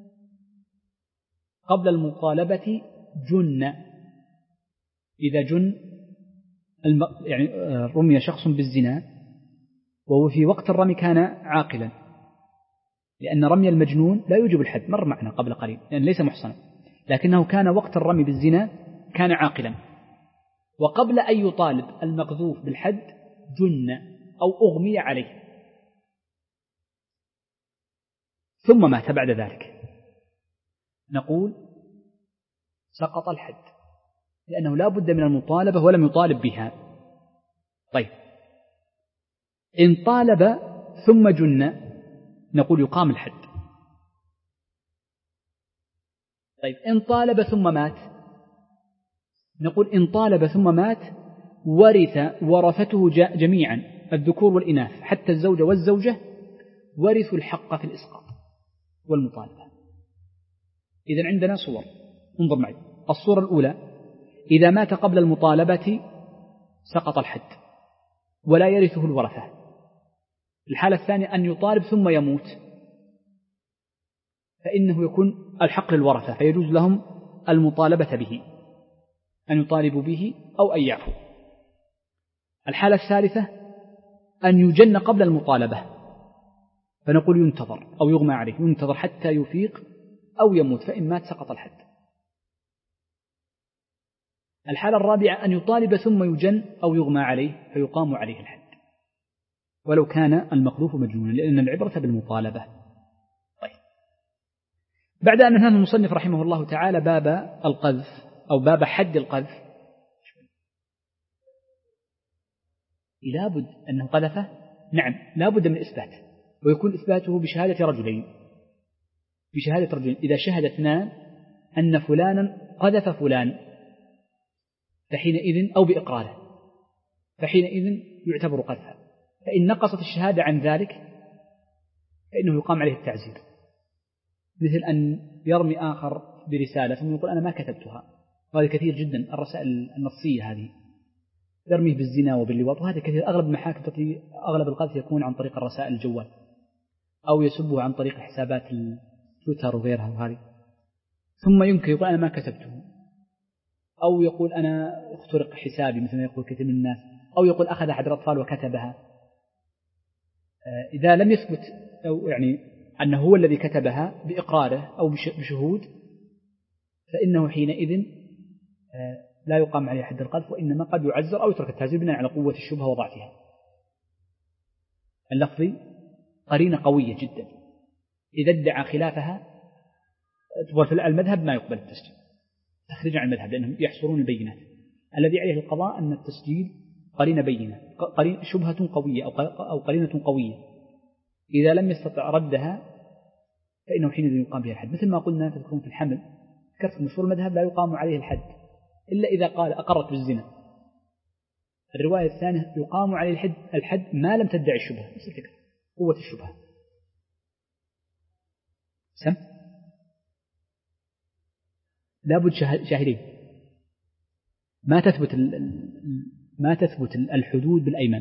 قبل المطالبة جن، إذا جن يعني رمي شخص بالزنا وهو في وقت الرمي كان عاقلا، لأن رمي المجنون لا يوجب الحد، مر معنا قبل قليل لأن ليس محصنا، لكنه كان وقت الرمي بالزنا كان عاقلا، وقبل أن يطالب المقذوف بالحد جن أو أغمي عليه ثم مات بعد ذلك، نقول سقط الحد، لأنه لا بد من المطالبة ولم يطالب بها. طيب إن طالب ثم جن نقول يقام الحد. طيب إن طالب ثم مات نقول إن طالب ثم مات ورث ورثته جميعا الذكور والإناث حتى الزوجة والزوجة ورثوا الحق في الإسقاط والمطالبة. إذن عندنا صور، انظر معي. الصورة الأولى إذا مات قبل المطالبة سقط الحد ولا يرثه الورثة. الحالة الثانية أن يطالب ثم يموت، فإنه يكون الحق للورثة فيجوز لهم المطالبة به، أن يطالبوا به أو أن يعفوا. الحالة الثالثة أن يجن قبل المطالبة، فنقول ينتظر أو يغمى عليه، ينتظر حتى يفيق أو يموت، فإن مات سقط الحد. الحالة الرابعة أن يطالب ثم يجن أو يغمى عليه فيقام عليه الحد ولو كان المخلوف مجنونا، لأن العبرة بالمطالبة. طيب بعد أن نهى المصنف رحمه الله تعالى باب القذف أو باب حد القذف، لابد أنه قذفه، نعم لابد من إثبات، ويكون إثباته بشهادة رجلين بشهادة رجلين إذا شهد اثنان أن فلانا قذف فلان فحينئذ أو بإقراره فحينئذ يعتبر قذفا. فإن نقصت الشهادة عن ذلك فإنه يقام عليه التعزير، مثل أن يرمي آخر برسالة ثم يقول أنا ما كتبتها، وهذا كثير جدا الرسائل النصية هذه، يرميه بالزنا وباللواط، وهذا كثير. أغلب المحاكم أغلب القذف يكون عن طريق الرسائل الجوال أو يسبه عن طريق حسابات التويتر وغيرها وهذه، ثم يمكن يقول أنا ما كتبته، أو يقول أنا اخترق حسابي مثل ما يقول كثير من الناس، أو يقول أخذ أحد الأطفال وكتبها. إذا لم يثبت أو يعني أنه هو الذي كتبها بإقراره أو بشهود فإنه حينئذ لا يقام عليه حد القذف، وإنما قد يعزر أو يترك التعزير بناء على قوة الشبهة وضعفها. اللفظي قرينة قوية جدا، إذا ادعى خلافها في المذهب ما يقبل التسجيل تخرج عن المذهب، لأنهم يحصرون البينات. الذي عليه القضاء أن التسجيل قرينة بينة، قرينة شبهة قوية أو قرينة قوية، إذا لم يستطع ردها فإنه حينئذ يقام بها الحد. مثل ما قلنا تذكرون في الحمل كرس مشهور المذهب لا يقام عليه الحد إلا إذا قال أقرت بالزنا. الرواية الثانية يقام عليه الحد, الحد ما لم تدعي الشبهة، نفس الفكرة قوة الشبهة. سم لابد شاهدين، ما تثبت ما تثبت الحدود بالأيمان.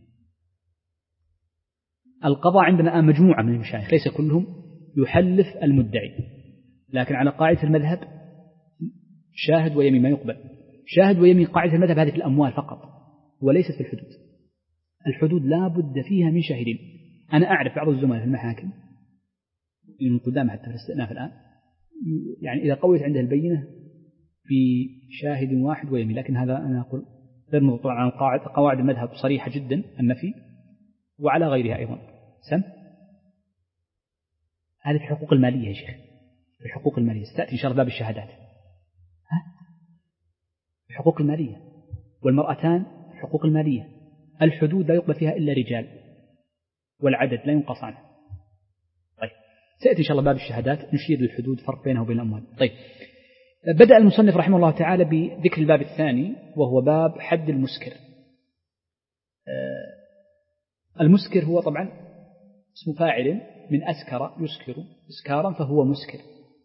القضاء عندنا مجموعة من المشايخ ليس كلهم يحلف المدعي، لكن على قاعدة المذهب شاهد ويمين ما يقبل. شاهد ويمين قاعدة المذهب هذه في الأموال فقط وليست في الحدود. الحدود لا بد فيها من شاهدين. أنا أعرف بعض الزملاء في المحاكم من قدام حتى في الاستئناف الآن، يعني إذا قويت عنده البينة بشاهد واحد ويمين، لكن هذا أنا أقول غير مقطوع عن قواعد قواعد المذهب صريحة جدا النفي، وعلى غيرها أيضا. سم هذه في الحقوق المالية يا شيخ، في الحقوق المالية ستأتي إن شاء الله باب الشهادات. ها؟ في الحقوق المالية والمرأتان في الحقوق المالية الحدود لا يقبل فيها إلا رجال، والعدد لا ينقص عنه. طيب سيأتي إن شاء الله باب الشهادات نشير للحدود فرق بينها وبين الأموال. طيب بدأ المصنف رحمه الله تعالى بذكر الباب الثاني وهو باب حد المسكر. المسكر هو طبعا اسم فاعل من أسكر يسكر إسكارا فهو مسكر،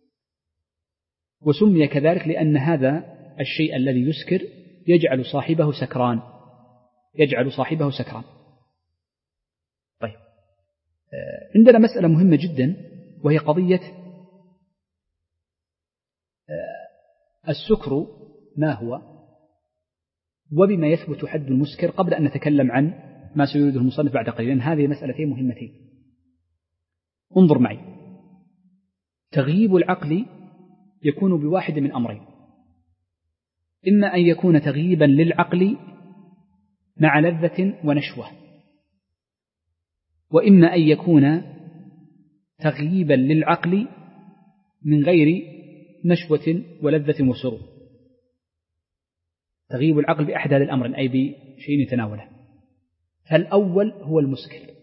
وسمي كذلك لأن هذا الشيء الذي يسكر يجعل صاحبه سكران يجعل صاحبه سكران. طيب، عندنا مسألة مهمة جدا وهي قضية السكر ما هو وبما يثبت حد المسكر قبل أن نتكلم عن ما سيريده المصنف بعد قليل. هذه مسألتين مهمتين. انظر معي، تغييب العقل يكون بواحد من أمرين: إما أن يكون تغييبا للعقل مع لذة ونشوة، وإما أن يكون تغييبا للعقل من غير نشوة ولذة وسرور. تغييب العقل بأحد هذه الأمر أي بشيء يتناوله. فالأول هو المسكر،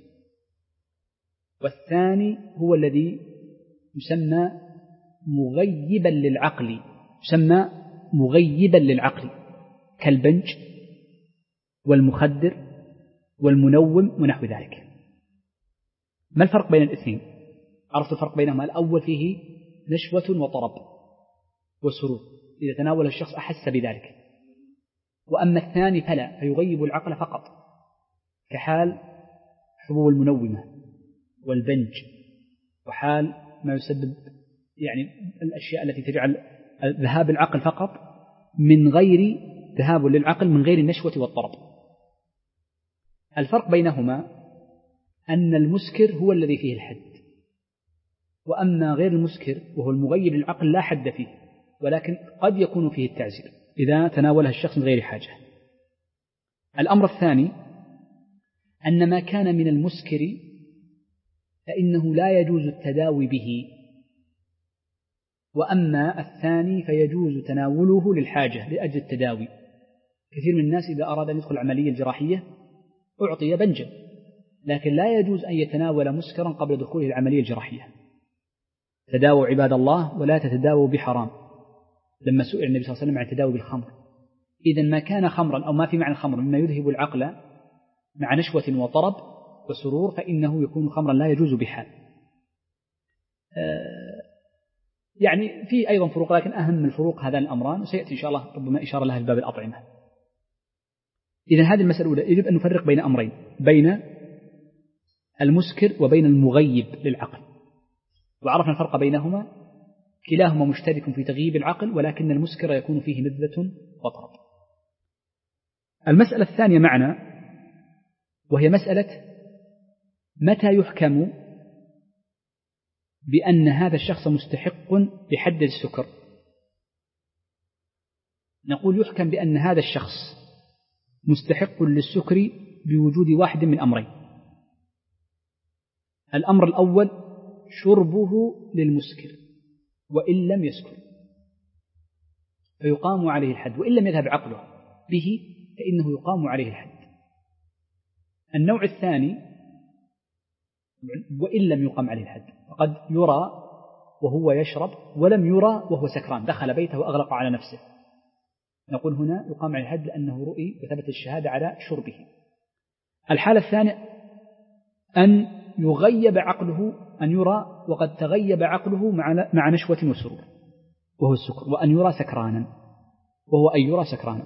والثاني هو الذي يسمى مغيبا للعقل يسمى مغيبا للعقل كالبنج والمخدر والمنوم ونحو ذلك. ما الفرق بين الاثنين؟ عرفت الفرق بينهما؟ الأول فيه نشوة وطرب وسرور، إذا تناول الشخص أحس بذلك، وأما الثاني فلا، فيغيب العقل فقط، كحال حبوب المنومة والبنج، وحال ما يسبب يعني الأشياء التي تجعل ذهاب العقل فقط من غير ذهاب للعقل من غير النشوة والطرب. الفرق بينهما أن المسكر هو الذي فيه الحد، وأما غير المسكر وهو المغيب للعقل لا حد فيه، ولكن قد يكون فيه التعزير إذا تناولها الشخص من غير حاجة. الأمر الثاني أن ما كان من المسكر فإنه لا يجوز التداوي به، وأما الثاني فيجوز تناوله للحاجة لأجل التداوي. كثير من الناس إذا أراد أن يدخل العملية الجراحية أعطي بنجا، لكن لا يجوز أن يتناول مسكرا قبل دخوله العملية الجراحية. تداووا عباد الله ولا تتداووا بحرام، لما سئل النبي صلى الله عليه وسلم عن التداوي بالخمر. إذن ما كان خمرا أو ما في معنى الخمر مما يذهب العقل مع نشوة وطرب وسرور فإنه يكون خمرا لا يجوز بحال. آه يعني في أيضا فروق، لكن أهم الفروق هذان الأمران، وسيأتي إن شاء الله ربما إشارة لها في باب الأطعمة. إذن هذه المسألة الأولى، يجب أن نفرق بين أمرين: بين المسكر وبين المغيب للعقل، وعرفنا الفرق بينهما، كلاهما مشترك في تغييب العقل، ولكن المسكر يكون فيه لذة وطرب. المسألة الثانية معنا وهي مسألة متى يحكم بأن هذا الشخص مستحق بحد السكر. نقول يحكم بأن هذا الشخص مستحق للسكر بوجود واحد من أمرين: الأمر الأول شربه للمسكر وإن لم يسكر، فيقام عليه الحد، وإن لم يذهب عقله به فإنه يقام عليه الحد. النوع الثاني وإن لم يقام عليه الحد، فقد يرى وهو يشرب ولم يرى وهو سكران، دخل بيته وأغلق على نفسه، نقول هنا يقام عليه الحد لأنه رؤي وثبت الشهادة على شربه. الحالة الثانية أن يغيب عقله، أن يرى وقد تغيب عقله مع نشوة وسرور وهو السكر، وأن يرى سكرانا وهو أن يرى سكرانا.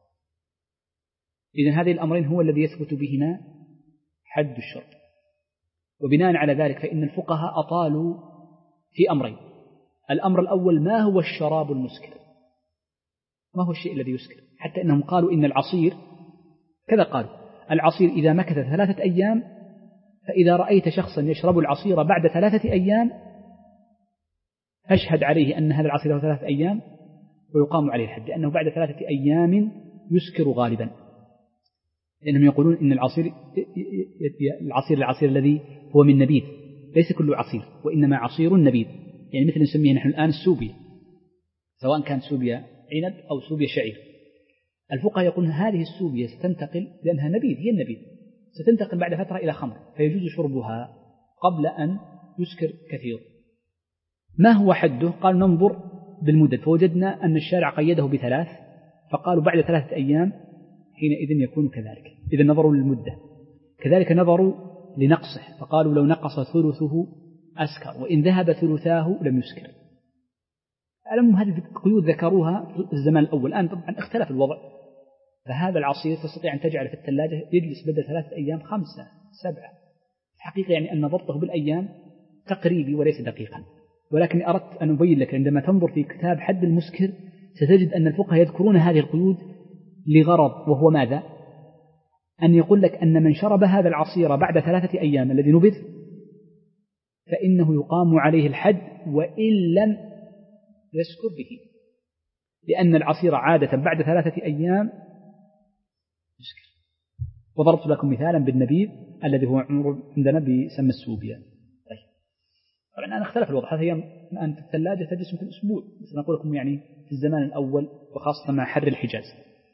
إذن هذه الأمرين هو الذي يثبت بهما حد الشرب. وبناء على ذلك فإن الفقهاء أطالوا في أمرين: الأمر الأول ما هو الشراب المسكر، ما هو الشيء الذي يسكر، حتى إنهم قالوا إن العصير كذا، قالوا العصير إذا مكث ثلاثة أيام، فإذا رأيت شخصا يشرب العصير بعد ثلاثة أيام فاشهد عليه أن هذا العصير له ثلاثة أيام ويقام عليه الحد، لأنه بعد ثلاثة أيام يسكر غالبا، لأنهم يقولون إن العصير العصير العصير الذي هو من نبيذ ليس كله عصير، وإنما عصير نبيذ، يعني مثل نسميه نحن الآن السوبيا، سواء كان سوبيا عنب أو سوبيا شعير. الفقهاء يقولون هذه السوبيا ستنتقل لأنها نبيذ، هي النبيذ ستنتقل بعد فترة إلى خمر، فيجوز شربها قبل أن يسكر كثير. ما هو حده؟ قال ننظر بالمدة، فوجدنا أن الشارع قيده بثلاث، فقالوا بعد ثلاثة أيام حينئذ يكون كذلك. إذا نظروا للمدة. كذلك نظروا لنقصه، فقالوا لو نقص ثلثه أسكر، وإن ذهب ثلثاه لم يسكر. ألم هذه القيود ذكروها في الزمان الأول، الآن طبعا اختلف الوضع، فهذا العصير تستطيع أن تجعل في الثلاجة يجلس بدل ثلاثة أيام خمسة سبعة. الحقيقة يعني أن ضبطه بالأيام تقريبي وليس دقيقا، ولكن أردت أن أبين لك عندما تنظر في كتاب حد المسكر ستجد أن الفقهاء يذكرون هذه القيود لغرض، وهو ماذا؟ أن يقول لك أن من شرب هذا العصير بعد ثلاثة أيام الذي نبذ فإنه يقام عليه الحد وإن لم يسكر به، لأن العصير عادة بعد ثلاثة أيام يسكر. وضربت لكم مثالا بالنبيذ الذي هو عندنا بيسمى السوبيا. طيب طبعا أنا اختلف الوضع، هذه أيام الآن في الثلاجة تجلس يمكن أسبوع، بس نقول لكم يعني في الزمان الأول وخاصة مع حر الحجاز.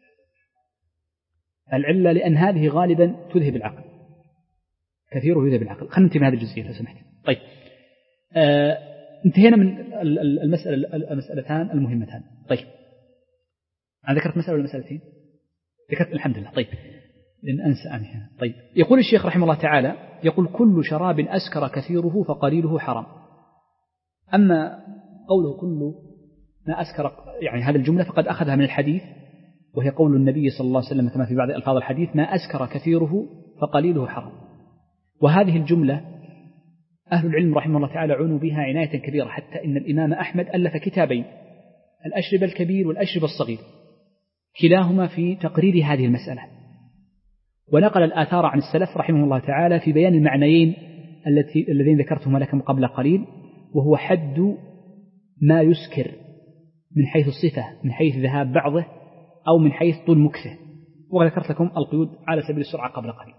العلة لأن هذه غالبا تذهب العقل، كثيره يذهب العقل. خلينا ننتهي من هذه الجزئية لو سمحت. طيب آه انتهينا من المسألة المسألتان المهمتان. طيب أنا ذكرت مسألة ولا مسألتين؟ ذكرت الحمد لله. طيب لأن أنسى أنا هنا. طيب يقول الشيخ رحمه الله تعالى، يقول كل شراب أسكر كثيره فقليله حرام. أما قوله كل ما أسكر يعني هذه الجملة فقد أخذها من الحديث، وهي قول النبي صلى الله عليه وسلم كما في بعض ألفاظ الحديث ما أسكر كثيره فقليله حرام. وهذه الجملة أهل العلم رحمه الله تعالى عنوا بها عناية كبيرة، حتى إن الإمام أحمد ألف كتابين، الأشرب الكبير والأشرب الصغير، كلاهما في تقرير هذه المسألة، ونقل الآثار عن السلف رحمه الله تعالى في بيان المعنيين التي الذين ذكرتهما لكم قبل قليل، وهو حد ما يسكر من حيث الصفة، من حيث ذهاب بعضه أو من حيث طول مكثه، وذكرت لكم القيود على سبيل السرعة قبل قليل.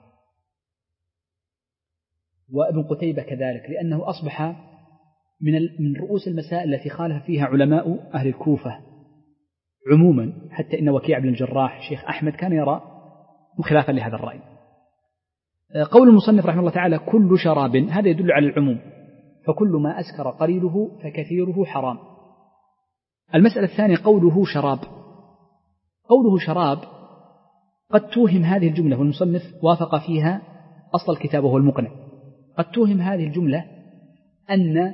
وابن قتيبة كذلك، لأنه أصبح من من رؤوس المسائل التي خالف فيها علماء أهل الكوفة عموما، حتى إن وكيع بن الجراح شيخ أحمد كان يرى خلافا لهذا الرأي. قول المصنف رحمه الله تعالى كل شراب، هذا يدل على العموم، فكل ما أسكر قليله فكثيره حرام. المسألة الثانية قوله شراب، قوله شراب قد توهم هذه الجملة، والمصنف وافق فيها أصل الكتاب وهو المقنع، قد توهم هذه الجملة أن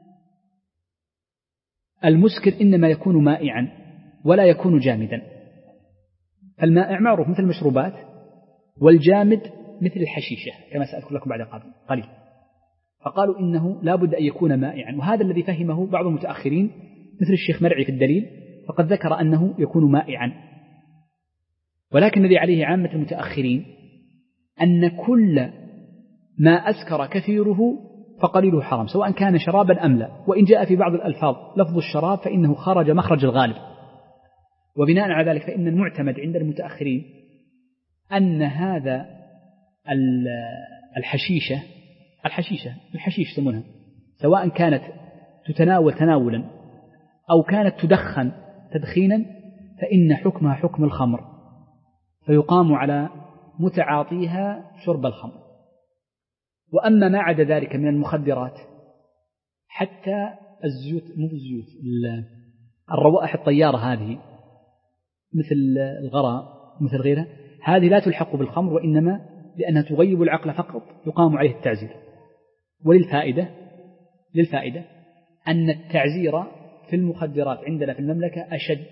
المسكر إنما يكون مائعا ولا يكون جامدا. المائع معروف مثل المشروبات، والجامد مثل الحشيشة كما سأذكر لكم بعد قليل. فقالوا إنه لا بد أن يكون مائعا، وهذا الذي فهمه بعض المتأخرين مثل الشيخ مرعي في الدليل، فقد ذكر أنه يكون مائعا. ولكن الذي عليه عامة المتأخرين أن كل ما أسكر كثيره فقليله حرام، سواء كان شرابا أم لا. وإن جاء في بعض الألفاظ لفظ الشراب فإنه خرج مخرج الغالب، وبناء على ذلك فإن المعتمد عند المتأخرين أن هذا الحشيشة الحشيشة الحشيش يسمونها، سواء كانت تتناول تناولا أو كانت تدخن تدخينا، فإن حكمها حكم الخمر، فيقام على متعاطيها شرب الخمر. وأما ما عدا ذلك من المخدرات، حتى الزيوت مو الزيوت الروائح الطيارة هذه مثل الغراء مثل غيرها، هذه لا تلحق بالخمر، وإنما لأنها تغيب العقل فقط يقام عليه التعزير. وللفائدة للفائدة أن التعزير في المخدرات عندنا في المملكة أشد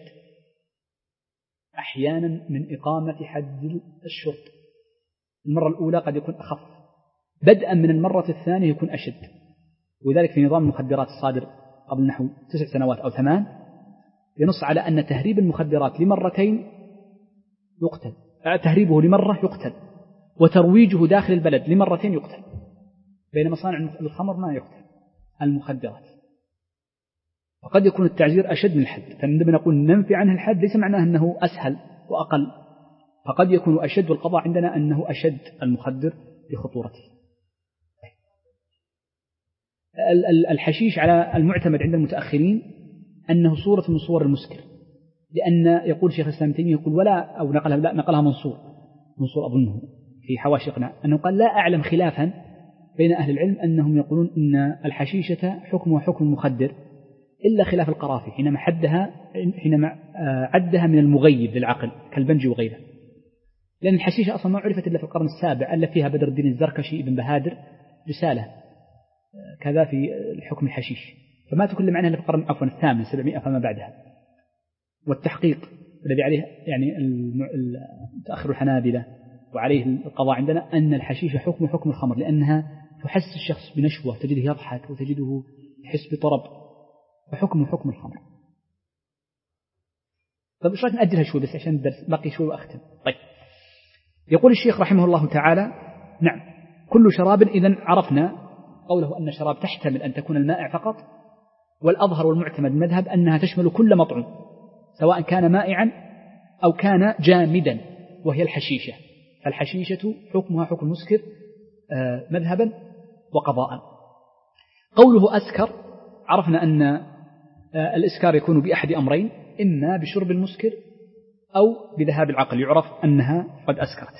أحيانا من إقامة حد الشرط. المرة الأولى قد يكون أخف، بدءا من المرة الثانية يكون أشد. وذلك في نظام المخدرات الصادر قبل نحو تسع سنوات أو ثمان ينص على أن تهريب المخدرات لمرتين يقتل، تهريبه لمرة يقتل، وترويجه داخل البلد لمرتين يقتل، بينما صانع الخمر ما يقتل المخدرات. وقد يكون التعزير أشد من الحد، فعندما نقول ننفي عنه الحد ليس معناه أنه أسهل وأقل، فقد يكون أشد، والقضاء عندنا أنه أشد المخدر لخطورته. الحشيش على المعتمد عند المتأخرين أنه صورة من صور المسكر، لأن يقول شيخ الإسلام تيمية يقول ولا أو نقلها لا نقلها منصور منصور أظنه في حواشي إقناع أنه قال لا أعلم خلافا بين أهل العلم أنهم يقولون إن الحشيشة حكمها حكم المخدر، إلا خلاف القرافي حينما حدها حينما عدها من المغيب للعقل كالبنج وغيره، لأن الحشيشة أصلا ما عرفت إلا في القرن السابع، ألف فيها بدر الدين الزركشي ابن بهادر رسالة كذا في الحكم الحشيش، فما تكلم عنها إلا في القرن عفوا الثامن سبعمائة فما بعدها. والتحقيق الذي عليه يعني متأخر الحنابلة وعليه القضاء عندنا أن الحشيشة حكم حكم الخمر، لأنها تحس الشخص بنشوة، تجده يضحك وتجده يحس بطرب، فحكم حكم الخمر. طيب إيش رأيك نأجلها شوي بس عشان الدرس باقي شوي وأختم. طيب يقول الشيخ رحمه الله تعالى: نعم كل شراب، إذن عرفنا قوله أن شراب تحتمل أن تكون المائع فقط، والأظهر والمعتمد المذهب أنها تشمل كل مطعوم سواء كان مائعا أو كان جامدا وهي الحشيشة، فالحشيشة حكمها حكم المسكر مذهبا وقضاء. قوله أسكر، عرفنا أن الإسكار يكون بأحد أمرين: إما بشرب المسكر أو بذهاب العقل، يعرف أنها قد أسكرت.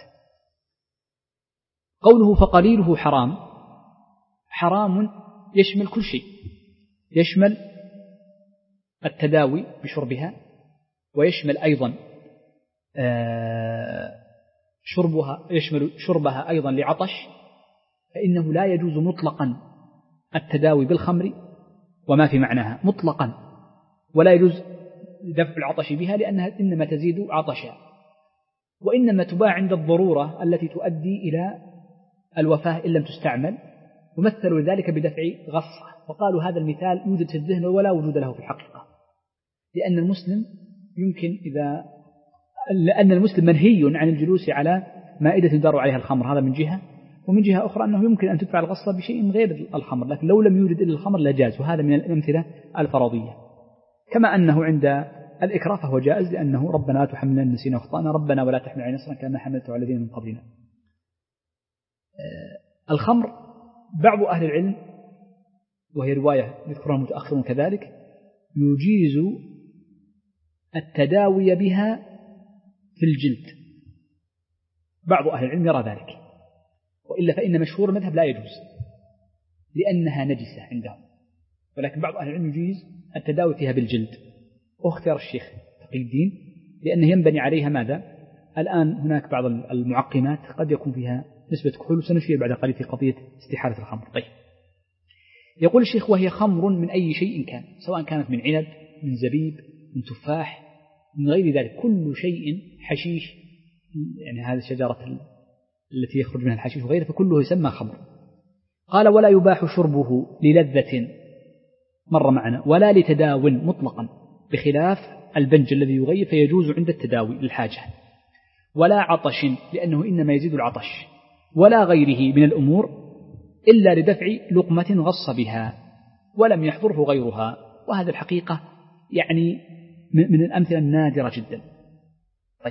قوله فقليله حرام، حرام يشمل كل شيء، يشمل التداوي بشربها، ويشمل أيضا شربها يشمل شربها أيضا لعطش، فإنه لا يجوز مطلقا التداوي بالخمر وما في معناها مطلقا، ولا يجوز دفع العطش بها لأنها إنما تزيد عطشا، وإنما تباع عند الضرورة التي تؤدي إلى الوفاة إن لم تستعمل، ومثلوا ذلك بدفع غصة، وقالوا هذا المثال يوجد في الذهن ولا وجود له في الحقيقة، لأن المسلم يمكن إذا لأن المسلم منهي عن الجلوس على مائدة يدار عليها الخمر، هذا من جهة، ومن جهة أخرى أنه يمكن أن تدفع الغصة بشيء غير الخمر، لكن لو لم يوجد إلا الخمر لجاز، وهذا من الأمثلة الفرضية. كما أنه عند الإكراه فهو جائز، لأنه ربنا لا تحملنا إن نسينا وأخطأنا، ربنا ولا تحمل علينا إصرا كما حملته على الذين من قبلنا. الخمر بعض أهل العلم، وهي رواية يذكرها المتأخرون كذلك، يجيز التداوي بها في الجلد، بعض أهل العلم يرى ذلك، وإلا فإن مشهور المذهب لا يجوز لأنها نجسة عندهم، ولكن بعض أهل العلم يجيز التداوي فيها بالجلد، واختيار الشيخ تقي الدين لأنه ينبني عليها ماذا؟ الآن هناك بعض المعقمات قد يكون فيها نسبة كحول، وسنشير بعد قليل في قضية استحالة الخمر. طيب يقول الشيخ: وهي خمر من أي شيء كان، سواء كانت من عنب، من زبيب، من تفاح، من غير ذلك، كل شيء حشيش، يعني هذه الشجرة التي يخرج منها الحشيش وغيره، فكله يسمى خمر. قال: ولا يباح شربه للذة، مر معنا، ولا لتداو مطلقا، بخلاف البنج الذي يغيب فيجوز عند التداوي للحاجة، ولا عطش لأنه إنما يزيد العطش، ولا غيره من الأمور إلا لدفع لقمة غص بها ولم يحضره غيرها، وهذا الحقيقة يعني من الأمثلة النادرة جدا. طيب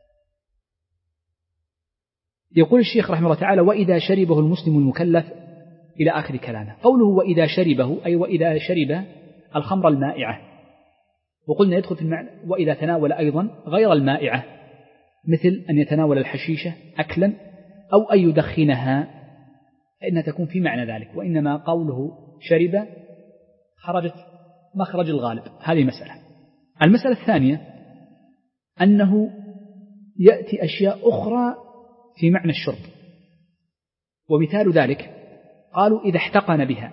يقول الشيخ رحمه الله تعالى: وإذا شربه المسلم المكلف، إلى آخر كلامه. قوله وإذا شربه أي وإذا شرب الخمر المائعة، وقلنا يدخل في المعنى وإذا تناول أيضا غير المائعة، مثل أن يتناول الحشيشة أكلا أو أن يدخنها، فإنها تكون في معنى ذلك، وإنما قوله شرب خرجت مخرج الغالب. هذه مسألة. المسألة الثانية أنه يأتي أشياء أخرى في معنى الشرب، ومثال ذلك قالوا إذا احتقن بها،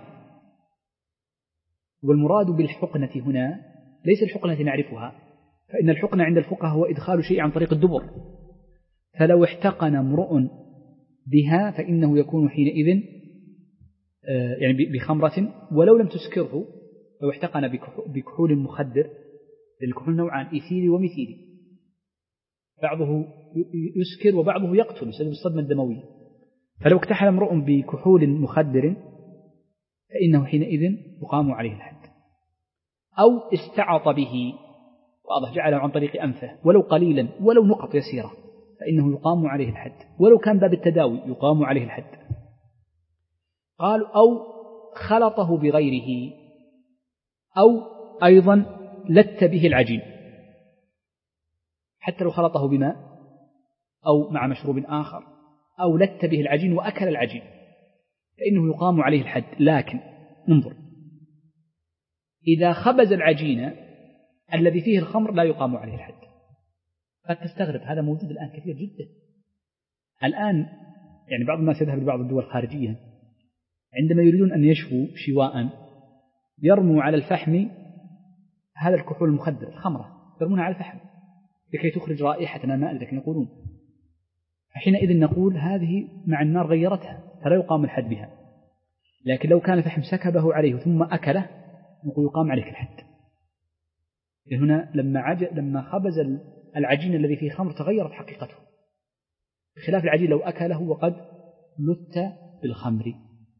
والمراد بالحقنة هنا ليس الحقنة نعرفها، فإن الحقنة عند الفقهاء هو إدخال شيء عن طريق الدبر، فلو احتقن امرؤ بها فإنه يكون حينئذ يعني بخمرة ولو لم تسكره، لو احتقن بكحول مخدر، الكحول نوعان إيثيلي وميثيلي، بعضه يسكر وبعضه يقتل بسبب الصدمة الدموية، فلو اكتحل امرؤ بكحول مخدر فإنه حينئذ يقام عليه الحد، أو استعط به واضح جعله عن طريق أنفه ولو قليلا ولو نقط يسيرة فإنه يقام عليه الحد، ولو كان باب التداوي يقام عليه الحد. قالوا أو خلطه بغيره، أو أيضا لت به العجين، حتى لو خلطه بماء أو مع مشروب آخر، أو لت به العجين وأكل العجين فإنه يقام عليه الحد. لكن انظر، إذا خبز العجين الذي فيه الخمر لا يقام عليه الحد. قد تستغرب هذا موجود الآن كثير جدا. الآن يعني بعض الناس يذهب لبعض الدول الخارجية عندما يريدون أن يشفوا شواء يرموا على الفحم هذا الكحول المخدر الخمرة، يرمونها على الفحم لكي تخرج رائحة ما لكن يقولون، حينئذ نقول هذه مع النار غيرتها فلا يقام الحد بها. لكن لو كان الفحم سكبه عليه ثم أكله نقول يقام عليك الحد. هنا لما عج... لما خبز العجين الذي فيه خمر تغيرت حقيقته، بخلاف العجين لو أكله وقد لت بالخمر.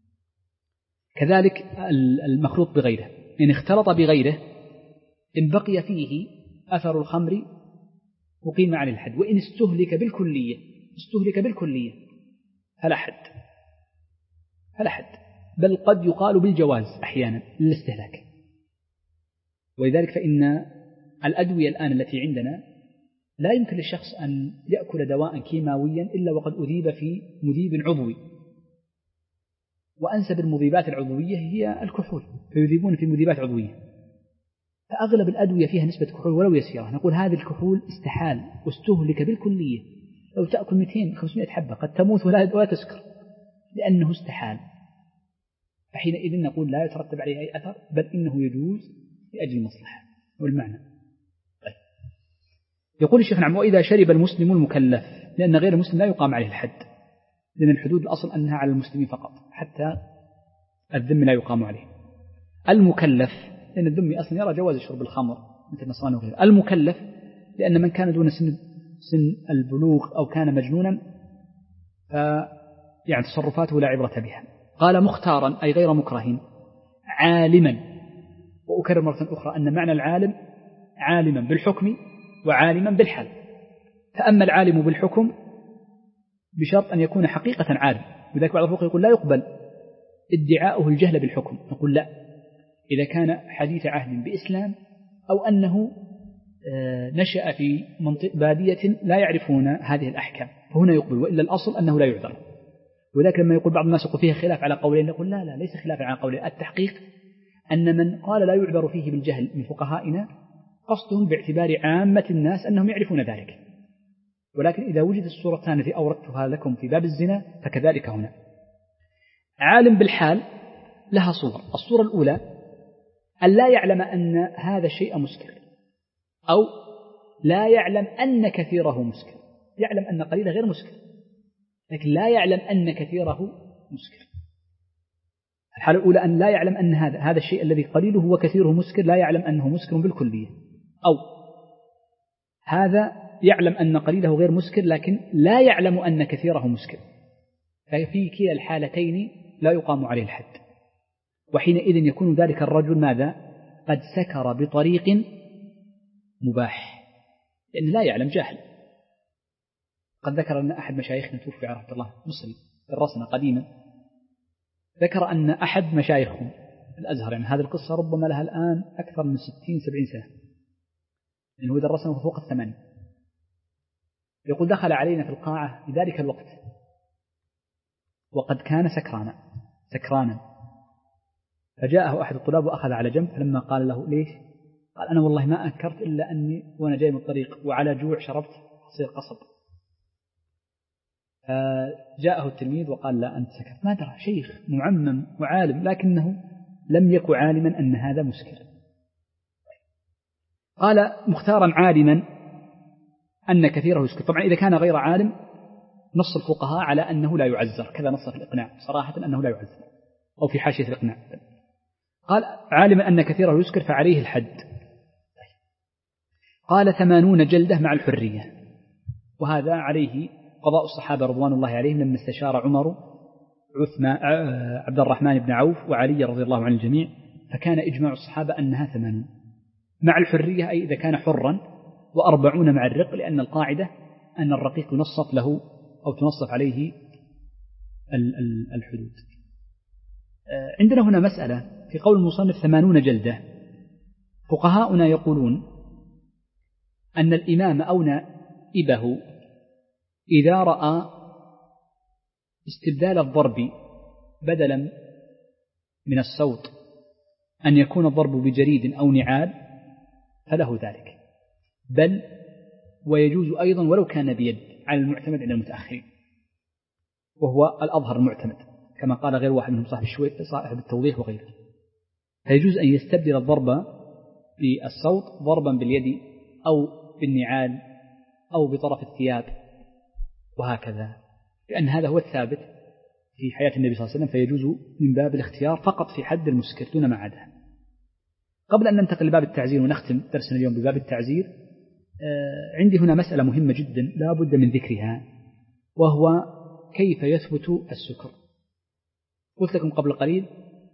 كذلك المخلوط بغيره إن اختلط بغيره إن بقي فيه أثر الخمر أقيم عليه الحد، وإن استهلك بالكلية استهلك بالكلية فلا حد فلا حد، بل قد يقال بالجواز أحيانا للاستهلاك. ولذلك فإن الأدوية الآن التي عندنا لا يمكن للشخص أن يأكل دواء كيماويا إلا وقد أذيب في مذيب عضوي، وأنسب المذيبات العضوية هي الكحول فيذيبون في مذيبات عضوية. فأغلب الأدوية فيها نسبة كحول ولو يسيرة، نقول هذه الكحول استحال واستهلك بالكلية، لو تأكل مئتين خمسمائة حبة قد تموت ولا ولا تسكر لأنه استحال. فحينئذ نقول لا يترتب عليه أي أثر، بل إنه يجوز لأجل المصلحة والمعنى. طيب. يقول الشيخ نعم وإذا شرب المسلم المكلف، لأن غير المسلم لا يقام عليه الحد، لأن الحدود الأصل أنها على المسلمين فقط، حتى الذم لا يقام عليه. المكلف لأن الذم أصلا يرى جواز شرب الخمر مثل النصراني وغيره. المكلف لأن من كان دون سن سن البلوغ أو كان مجنونا ف يعني تصرفاته لا عبرة بها. قال مختارا أي غير مكره، عالما، وأكرر مرة أخرى أن معنى العالم عالما بالحكم وعالما بالحال. فأما العالم بالحكم بشرط أن يكون حقيقة عالم، وذلك بعض الفقهاء يقول لا يقبل ادعاؤه الجهل بالحكم، نقول لا، إذا كان حديث عهد بإسلام أو أنه نشأ في منطقة بادية لا يعرفون هذه الأحكام فهنا يقبل، وإلا الأصل أنه لا يعذر. وذلك لما يقول بعض الناس يقول فيها خلاف على قولين، نقول لا لا ليس خلاف على قولين، التحقيق أن من قال لا يعذر فيه بالجهل من فقهائنا قصدهم باعتبار عامة الناس أنهم يعرفون ذلك. ولكن إذا وجدت الصورتان التي أوردتها لكم في باب الزنا فكذلك هنا. عالم بالحال لها صور، الصورة الأولى أن لا يعلم أن هذا الشيء مسكر، أو لا يعلم أن كثيره مسكر، يعلم أن قليله غير مسكر لكن لا يعلم أن كثيره مسكر. الحالة الأولى أن لا يعلم أن هذا هذا الشيء الذي قليله وكثيره مسكر لا يعلم أنه مسكر بالكلية، أو هذا يعلم أن قليله غير مسكر لكن لا يعلم أن كثيره مسكر، ففي كلا الحالتين لا يقام عليه الحد. وحينئذ يكون ذلك الرجل ماذا؟ قد سكر بطريق مباح، لأنه لا يعلم جاهل. قد ذكر أن أحد مشايخنا توفي رحمه الله مصري درسنا قديما، ذكر أن أحد مشايخهم الأزهر، يعني هذه القصة ربما لها الآن أكثر من ستين سبعين سنة، لأنه درسنا فوق الثمانين. يقول دخل علينا في القاعة في ذلك الوقت وقد كان سكرانا سكرانا فجاءه أحد الطلاب وأخذ على جنب، فلما قال له ليش؟ قال أنا والله ما أنكرت إلا أني وأنا جاي من الطريق وعلى جوع شربت عصير قصب. جاءه التلميذ وقال لا أنت سكرت، ما درى، شيخ معمم وعالم لكنه لم يكن عالما أن هذا مسكر. قال مختارا عالما أن كثيره يسكر. طبعا إذا كان غير عالم نص الفقهاء على أنه لا يعذر، كذا نص في الإقناع صراحة أنه لا يعذر، أو في حاشية الإقناع. قال عالما أن كثيره يسكر فعليه الحد. قال ثمانون جلدة مع الحرية، وهذا عليه قضاء الصحابة رضوان الله عليهم لما استشار عمر عثمان عبد الرحمن بن عوف وعلي رضي الله عن الجميع، فكان إجماع الصحابة أنها ثمانون مع الحرية، أي إذا كان حرا، وأربعون مع الرق، لأن القاعدة أن الرقيق ينصف له أو تنصف عليه الحدود. عندنا هنا مسألة في قول المصنف ثمانون جلدة. فقهاؤنا يقولون أن الإمام أو نائبه إذا رأى استبدال الضرب بدلا من الصوت أن يكون الضرب بجريد أو نعال فله ذلك، بل ويجوز أيضا ولو كان بيد على المعتمد عند المتأخرين، وهو الأظهر المعتمد كما قال غير واحد منهم صاحب صاحب التوضيح وغيره. فيجوز أن يستبدل الضرب بالصوت ضربا باليد أو بالنعال أو بطرف الثياب وهكذا، لأن هذا هو الثابت في حياة النبي صلى الله عليه وسلم، فيجوز من باب الاختيار فقط في حد المسكر دون ما عدا. قبل أن ننتقل لباب التعزير ونختم درسنا اليوم بباب التعزير، عندي هنا مسألة مهمة جدا لا بد من ذكرها، وهو كيف يثبت السكر. قلت لكم قبل قليل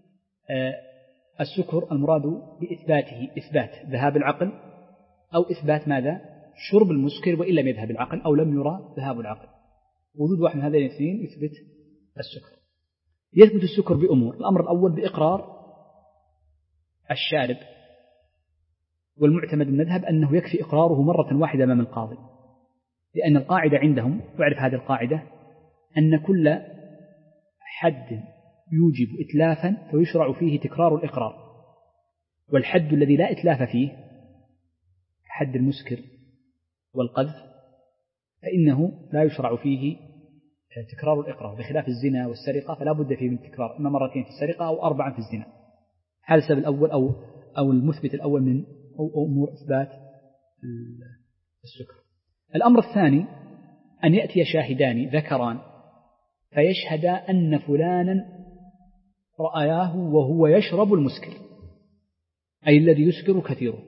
السكر المراد بإثباته إثبات ذهاب العقل أو إثبات ماذا؟ شرب المسكر وإن لم يذهب العقل أو لم يرى ذهاب العقل. وجود واحد من هذين الاثنين يثبت السكر. يثبت السكر بأمور. الأمر الأول بإقرار الشارب، والمعتمد المذهب أنه يكفي إقراره مرة واحدة أمام القاضي، لأن القاعدة عندهم، تعرف هذه القاعدة، أن كل حد يوجب إتلافا فيشرع فيه تكرار الإقرار، والحد الذي لا إتلاف فيه حد المسكر والقذف فإنه لا يشرع فيه تكرار الإقرار، بخلاف الزنا والسرقة فلا بد فيه من التكرار، إما مرتين في السرقة أو أربعا في الزنا. هذا السبب الأول أو أو المثبت الأول من أو أمور إثبات السكر. الأمر الثاني أن يأتي شاهدان ذكران فيشهدا أن فلانا رأياه وهو يشرب المسكر، أي الذي يسكر كثيره.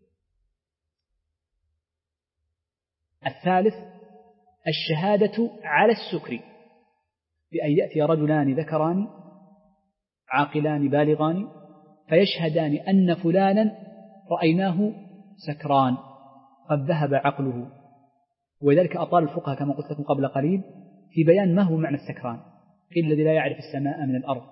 الثالث الشهادة على السكر، بأن يأتي رجلان ذكران عاقلان بالغان فيشهدان أن فلانا رأيناه سكران قد ذهب عقله. ولذلك أطال الفقهاء كما قلت لكم قبل قليل في بيان ما هو معنى السكران، قيل الذي لا يعرف السماء من الأرض،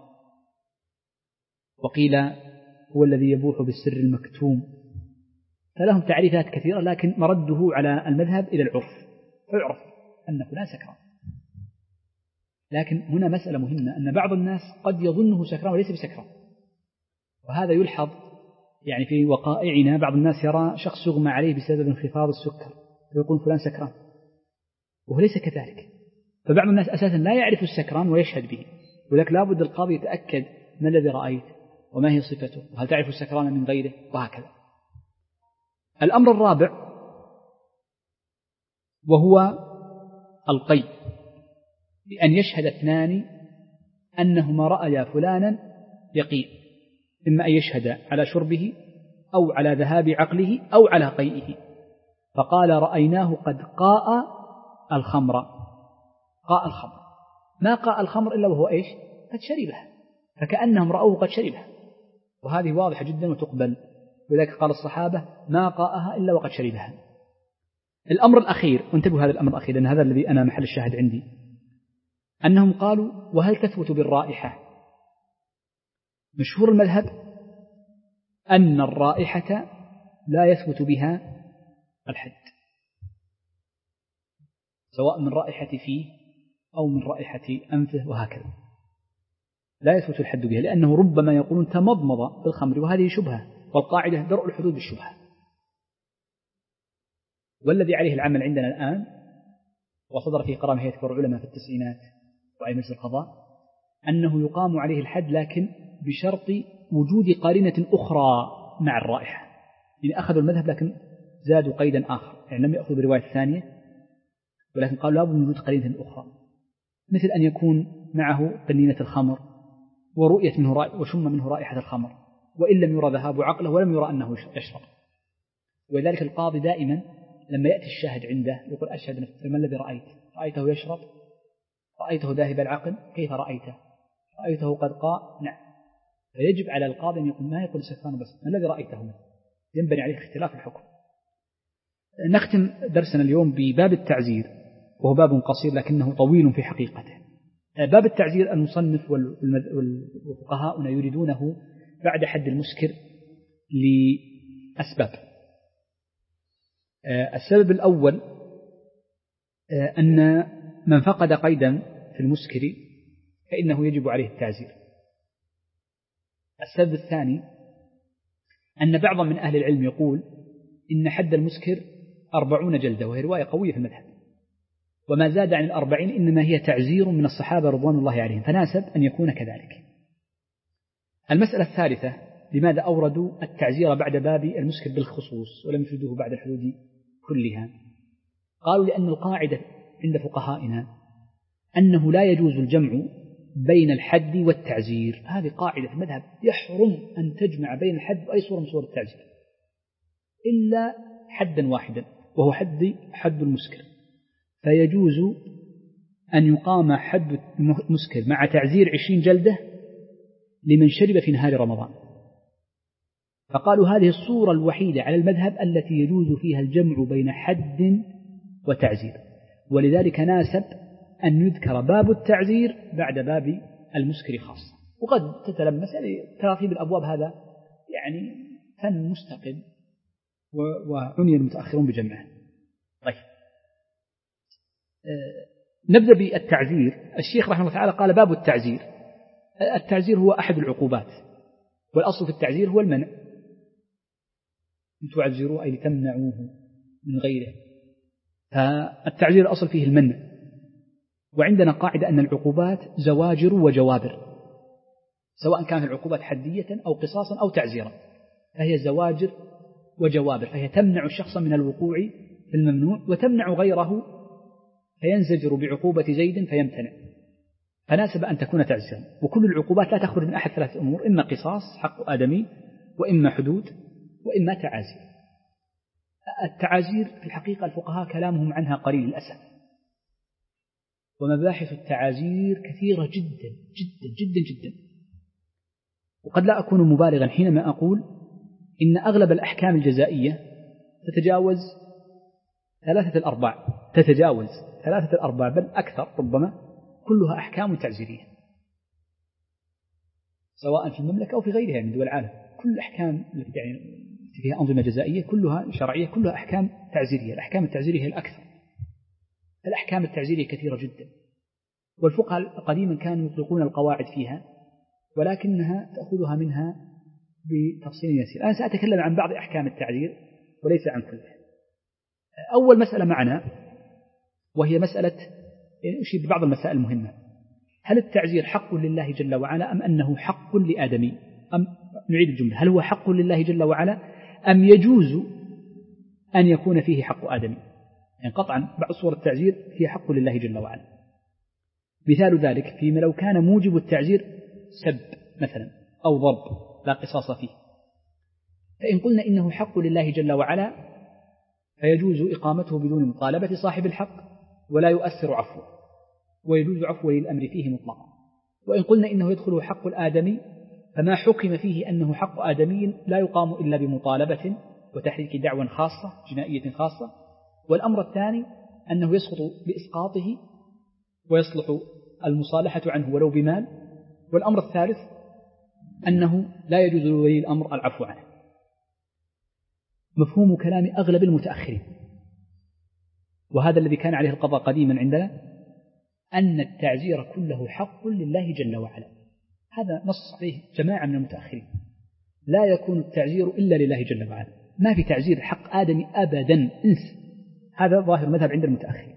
وقيل هو الذي يبوح بالسر المكتوم، فلهم تعريفات كثيرة، لكن مرده على المذهب إلى العرف، فيعرف أن فلان سكران. لكن هنا مسألة مهمة، أن بعض الناس قد يظنه سكران وليس بسكران، وهذا يلحظ يعني في وقائعنا. بعض الناس يرى شخص يغمى عليه بسبب انخفاض السكر ويقول فلان سكران، وهو ليس كذلك. فبعض الناس أساسا لا يعرف السكران ويشهد به، ولذلك لا بد القاضي يتأكد ما الذي رأيت وما هي صفته وهل تعرف السكران من غيره وهكذا. الأمر الرابع وهو القي، بأن يشهد اثنان أنهما رأيا فلانا يقين، إما أن يشهد على شربه أو على ذهاب عقله أو على قيئه. فقال رأيناه قد قاء الخمر، قاء الخمر، ما قاء الخمر إلا وهو إيش؟ قد شربها، فكأنهم رأوه قد شربها، وهذه واضحة جدا وتقبل. ولذلك قال الصحابة ما قاءها إلا وقد شربها. الأمر الأخير، وانتبهوا هذا الأمر الأخير لأن هذا الذي أنا محل الشاهد عندي، أنهم قالوا وهل تثبت بالرائحة؟ مشهور المذهب أن الرائحة لا يثبت بها الحد، سواء من رائحة فيه أو من رائحة أنفه وهكذا، لا يثبت الحد بها، لأنه ربما يقولون تمضمض بالخمر وهذه شبهة، والقاعدة درء الحدود بالشبهة. والذي عليه العمل عندنا الآن وصدر فيه قرار هيئة كبار العلماء في التسعينات وعلى مجلس القضاء أنه يقام عليه الحد، لكن بشرط وجود قرينة أخرى مع الرائحة. يعني أخذوا المذهب لكن زادوا قيدا آخر، يعني لم يأخذوا برواية الثانية، ولكن قالوا لابد من وجود قرينة أخرى، مثل أن يكون معه قنينة الخمر ورؤية منه رائحة وشم منه رائحة الخمر، وإن لم يرى ذهاب عقله ولم يرى أنه يشرب. ولذلك القاضي دائما لما يأتي الشاهد عنده يقول أشهد نفسه، ما الذي رأيت؟ رأيته يشرب؟ رأيته ذاهب العقل؟ كيف رأيته؟ رأيته قد قاء؟ نعم. فيجب على القاضي أن يقول ما يقول سكران بس، ما الذي رأيته؟ ينبني عليه اختلاف الحكم. نختم درسنا اليوم بباب التعزير، وهو باب قصير لكنه طويل في حقيقته. باب التعزير المصنف والفقهاء يريدونه بعد حد المسكر لأسباب. السبب الأول أن من فقد قيدا في المسكر فإنه يجب عليه التعزير. السبب الثاني أن بعضا من أهل العلم يقول إن حد المسكر أربعون جلدة، وهي رواية قوية في المذهب، وما زاد عن الأربعين إنما هي تعزير من الصحابة رضوان الله عليهم، فناسب أن يكون كذلك. المسألة الثالثة: لماذا أوردوا التعزير بعد باب المسكر بالخصوص ولم يفردوه بعد الحدود كلها؟ قالوا لأن القاعدة عند فقهائنا أنه لا يجوز الجمع بين الحد والتعزير. هذه قاعدة في المذهب، يحرم أن تجمع بين الحد وأي صورة من صور التعزير إلا حدا واحدا، وهو حد حد المسكر، فيجوز أن يقام حد المسكر مع تعزير عشرين جلدة لمن شرب في نهار رمضان. فقالوا هذه الصورة الوحيدة على المذهب التي يجوز فيها الجمع بين حد وتعزير، ولذلك ناسب أن يذكر باب التعزير بعد باب المسكر خاصة. وقد تتلمس ترتيب الأبواب هذا يعني فن مستقل وعني المتأخرون بجمعه. طيب، نبدأ بالتعزير. الشيخ رحمه الله تعالى قال باب التعزير. التعزير هو أحد العقوبات، والأصل في التعزير هو المنع، تعزروه أي لتمنعوه من غيره، فالتعزير الأصل فيه المنع. وعندنا قاعدة أن العقوبات زواجر وجوابر، سواء كانت العقوبات حدية أو قصاصا أو تعزيرا، فهي زواجر وجوابر، فهي تمنع الشخص من الوقوع في الممنوع وتمنع غيره فينزجر بعقوبة زيد فيمتنع، فناسب أن تكون تعزيرا. وكل العقوبات لا تخرج من أحد ثلاث أمور: إما قصاص حق آدمي، وإما حدود، وإما تعازير. التعازير في الحقيقة الفقهاء كلامهم عنها قليل للأسف، ومباحث التعازير كثيرة جدا جدا جدا جدا. وقد لا أكون مبالغا حينما أقول إن أغلب الأحكام الجزائية تتجاوز ثلاثة الأرباع تتجاوز ثلاثة الأرباع بل أكثر ربما، كلها أحكام تعزيرية، سواء في المملكة أو في غيرها من دول العالم. كل الأحكام التي يعني فيها أنظمة جزائية كلها شرعية، كلها أحكام تعزيرية. الأحكام التعزيرية هي الأكثر. الأحكام التعزيرية كثيرة جدا، والفقهاء قديما كانوا يطلقون القواعد فيها، ولكنها تأخذها منها بتفصيل يسير. أنا سأتكلم عن بعض أحكام التعزير وليس عن كلها. أول مسألة معنا وهي مسألة يعني أشير ببعض المسائل المهمة: هل التعزير حق لله جل وعلا أم أنه حق لآدمي؟ أم نعيد الجملة: هل هو حق لله جل وعلا أم يجوز أن يكون فيه حق آدمي؟ يعني قطعا بعض صور التعزير فيها حق لله جل وعلا. مثال ذلك فيما لو كان موجب التعزير سب مثلا أو ضرب لا قصاص فيه، فإن قلنا إنه حق لله جل وعلا فيجوز إقامته بدون مطالبة صاحب الحق ولا يؤثر عفوه، ويجوز عفو ولي الأمر فيه مطلقا. وإن قلنا إنه يدخل حق الآدمي فما حكم فيه أنه حق آدمي لا يقام إلا بمطالبة وتحريك دعوى خاصة جنائية خاصة. والأمر الثاني أنه يسقط بإسقاطه ويصلح المصالحة عنه ولو بمال. والأمر الثالث أنه لا يجوز لولي الأمر العفو عنه. مفهوم كلام أغلب المتأخرين، وهذا الذي كان عليه القضاء قديما عندنا، أن التعزير كله حق لله جل وعلا. هذا نص عليه جماعة من المتأخرين، لا يكون التعزير إلا لله جل وعلا، ما في تعزير حق آدم أبدا، انس. هذا ظاهر مذهب عند المتأخرين.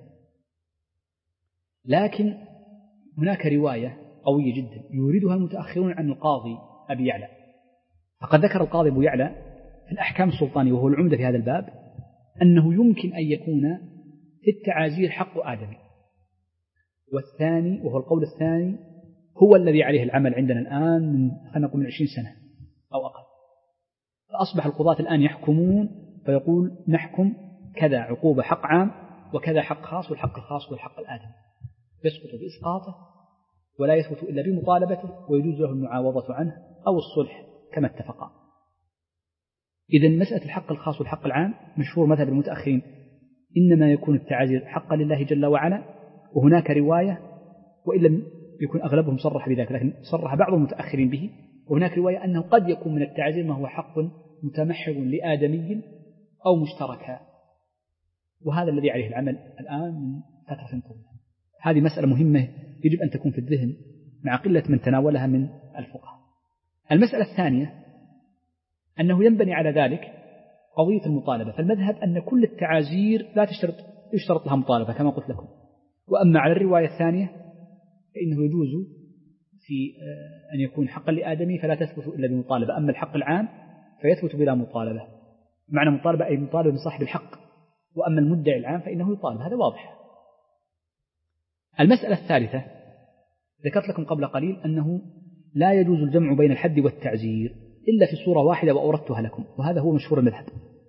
لكن هناك رواية قوية جدا يوردها المتأخرون عن القاضي أبي يعلى، فقد ذكر القاضي أبو يعلى في الأحكام السلطانية وهو العمدة في هذا الباب أنه يمكن أن يكون في التعازير حق آدم. والثاني وهو القول الثاني هو الذي عليه العمل عندنا الآن من خلينا نقول من عشرين سنة أو أقل. فأصبح القضاة الآن يحكمون فيقول نحكم كذا عقوبة حق عام وكذا حق خاص، والحق الخاص والحق الآدم يسقط بإسقاطه ولا يثبت إلا بمطالبته، ويجوز له المعاوضة عنه أو الصلح كما اتفقا. إذن مسألة الحق الخاص والحق العام مشهور مذهب المتأخرين إنما يكون التعازير حقا لله جل وعلا. وهناك رواية وإن لم يكون أغلبهم صرح بذلك لكن صرح بعض المتأخرين به، وهناك رواية أنه قد يكون من التعازير ما هو حق متمحض لآدمي أو مشتركا، وهذا الذي عليه العمل الآن من فترة طويلة. هذه مسألة مهمة يجب أن تكون في الذهن مع قلة من تناولها من الفقهاء. المسألة الثانية أنه ينبني على ذلك قضية المطالبة. فالمذهب أن كل التعازير لا تشترط يشترط لها مطالبة كما قلت لكم. وأما على الرواية الثانية فإنه يجوز في أن يكون حقا لآدمي فلا تثبت إلا بمطالبة، أما الحق العام فيثبت بلا مطالبة. معنى مطالبة أي مطالبة من صاحب الحق، وأما المدعي العام فإنه يطالب. هذا واضح. المسألة الثالثة ذكرت لكم قبل قليل أنه لا يجوز الجمع بين الحد والتعزير إلا في صورة واحدة وأوردتها لكم، وهذا هو مشهور المذهب.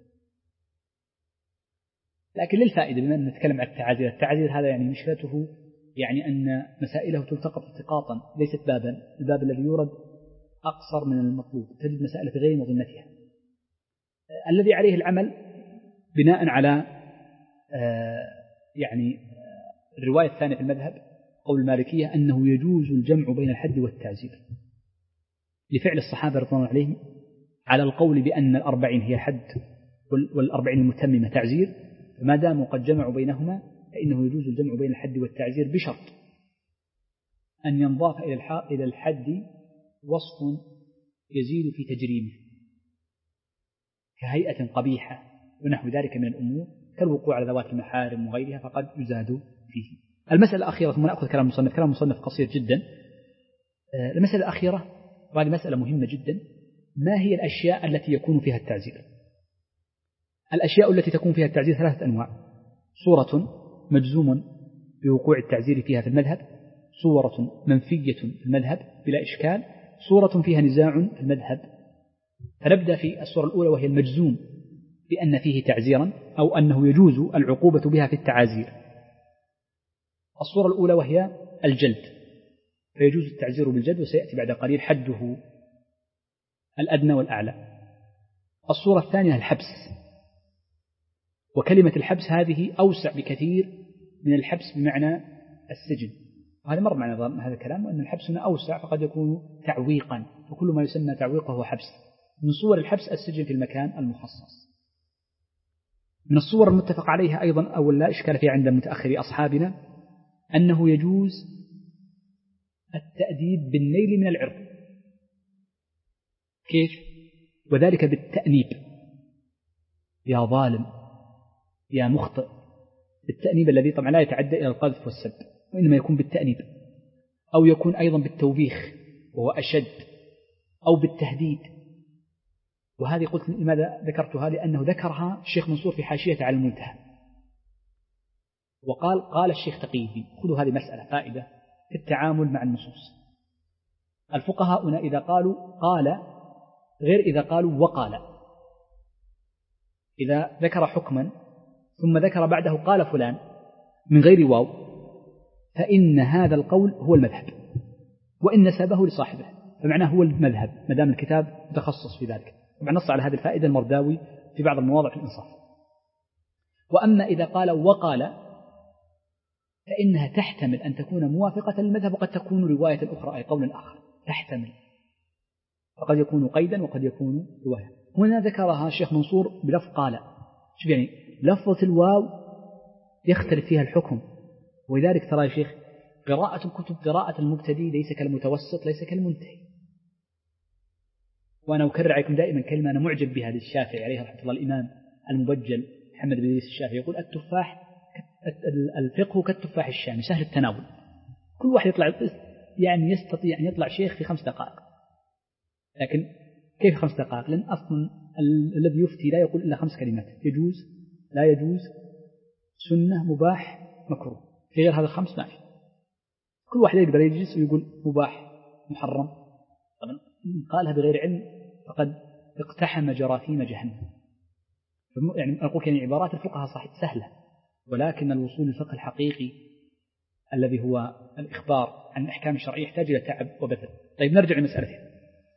لكن للفائدة بما أن نتكلم عن التعزير، التعزير هذا يعني مشكلته يعني أن مسائله تلتقط التقاطا ليست بابا، الباب الذي يورد أقصر من المطلوب، تجد مسائل في غير مظنتها. الذي عليه العمل بناء على يعني الرواية الثانية في المذهب قول المالكية أنه يجوز الجمع بين الحد والتعزير لفعل الصحابة رضوان الله عليهم على القول بأن الأربعين هي حد والأربعين المتممة تعزير، فما داموا قد جمعوا بينهما فإنه يجوز الجمع بين الحد والتعزير بشرط أن ينضاف إلى الحد وصف يزيد في تجريمه كهيئة قبيحة ونحو ذلك من الأمور كالوقوع على ذوات المحارم وغيرها، فقد يزاد فيه. المسألة الأخيرة، ثم نأخذ كلام المصنف، كلام المصنف قصير جدا. المسألة الأخيرة وهذه مسألة مهمة جدا: ما هي الأشياء التي يكون فيها التعزير؟ الأشياء التي تكون فيها التعزير ثلاثة أنواع: صورة مجزوم بوقوع التعزير فيها في المذهب، صورة منفية في المذهب بلا إشكال، صورة فيها نزاع في المذهب. فنبدأ في الصورة الأولى وهي المجزوم بأن فيه تعزيرا أو أنه يجوز العقوبة بها في التعازير. الصورة الأولى وهي الجلد، فيجوز التعزير بالجلد، وسيأتي بعد قليل حده الأدنى والأعلى. الصورة الثانية الحبس، وكلمة الحبس هذه أوسع بكثير من الحبس بمعنى السجن، وهذا مر معنا هذا الكلام، وأن الحبس هنا أوسع فقد يكون تعويقا، وكل ما يسمى تعويقه هو حبس. من صور الحبس السجن في المكان المخصص. من الصور المتفق عليها أيضا أو لا إشكال فيها عند متأخري أصحابنا أنه يجوز التأديب بالنيل من العرض. كيف؟ وذلك بالتأنيب: يا ظالم، يا مخطئ، بالتأنيب الذي طبعا لا يتعدى إلى القذف والسب، وإنما يكون بالتأنيب، أو يكون أيضا بالتوبيخ وهو أشد، أو بالتهديد. وهذه قلت لماذا ذكرتها؟ لأنه ذكرها الشيخ منصور في حاشية على المنتهى، وقال قال الشيخ تقي الدين. خذوا هذه مسألة فائدة في التعامل مع النصوص. الفقهاء هنا إذا قالوا قال غير إذا قالوا وقال. إذا ذكر حكما ثم ذكر بعده قال فلان من غير واو فإن هذا القول هو المذهب، وإن نسبه لصاحبه فمعناه هو المذهب ما دام الكتاب متخصص في ذلك. طبعا نص على هذه الفائدة المرداوي في بعض المواضع في الإنصاف. وأما إذا قال وقال فإنها تحتمل أن تكون موافقة للمذهب، وقد تكون رواية أخرى أي قول آخر، تحتمل، فقد يكون قيدا وقد يكون رواية. هنا ذكرها الشيخ منصور بلفظ قال. شوف يعني لفظة الواو يختلف فيها الحكم، ولذلك ترى يا شيخ قراءة كتب قراءة المبتدئ ليس كالمتوسط ليس كالمنتهي. وأنا أكرر عليكم دائما كلمة أنا معجب بها للشافعي عليه رحمة الله، الإمام المبجل محمد بن إدريس الشافعي يقول: التفاح الفقه كالتفاح الشامي سهل التناول، كل واحد يطلع يعني يستطيع أن يطلع شيخ في خمس دقائق. لكن كيف خمس دقائق؟ لأن أصلا الذي يفتي لا يقول إلا خمس كلمات: يجوز، لا يجوز، سنة، مباح، مكروه. في غير هذا الخمس ما في. كل واحد يقدر يجلس ويقول مباح، محرم. طبعا قالها بغير علم فقد اقتحم جراثيم جهنم. يعني أقول يعني عبارات الفقهاء صحيح سهلة، ولكن الوصول للفقه الحقيقي الذي هو الإخبار عن الأحكام الشرعية يحتاج إلى تعب وبذل. طيب نرجع لمسألتين.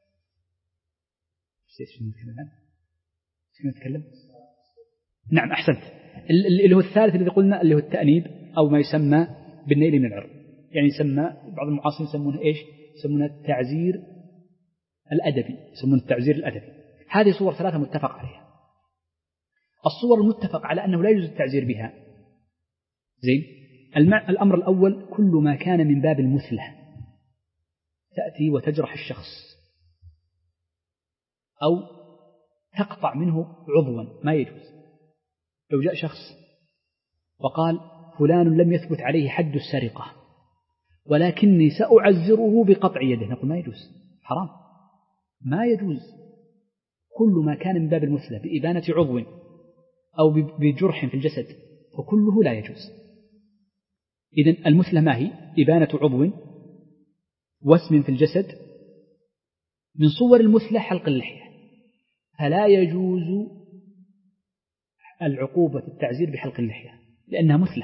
شو نتكلم؟ نعم أحسنت. اللي هو الثالث الذي قلنا اللي هو التأنيب أو ما يسمى بالنيل من العرض، يعني يسمى بعض المعاصرين يسمونه إيش؟ يسمونه التعزير الأدبي، يسمونه التعزير الأدبي. هذه صور ثلاثة متفق عليها. الصور المتفق على أنه لا يجوز التعزير بها زين. الأمر الأول كل ما كان من باب المثلة، تأتي وتجرح الشخص، أو تقطع منه عضوا ما يجوز. لو جاء شخص وقال فلان لم يثبت عليه حد السرقة ولكني سأعزره بقطع يده، نقول ما يجوز، حرام، ما يجوز. كل ما كان من باب المثلى بإبانة عضو أو بجرح في الجسد فكله لا يجوز. إذن المثلى ما هي؟ إبانة عضو واسم في الجسد. من صور المثلى حلق اللحية، فلا يجوز العقوبة التعزير بحلق اللحية لأنها مثلى.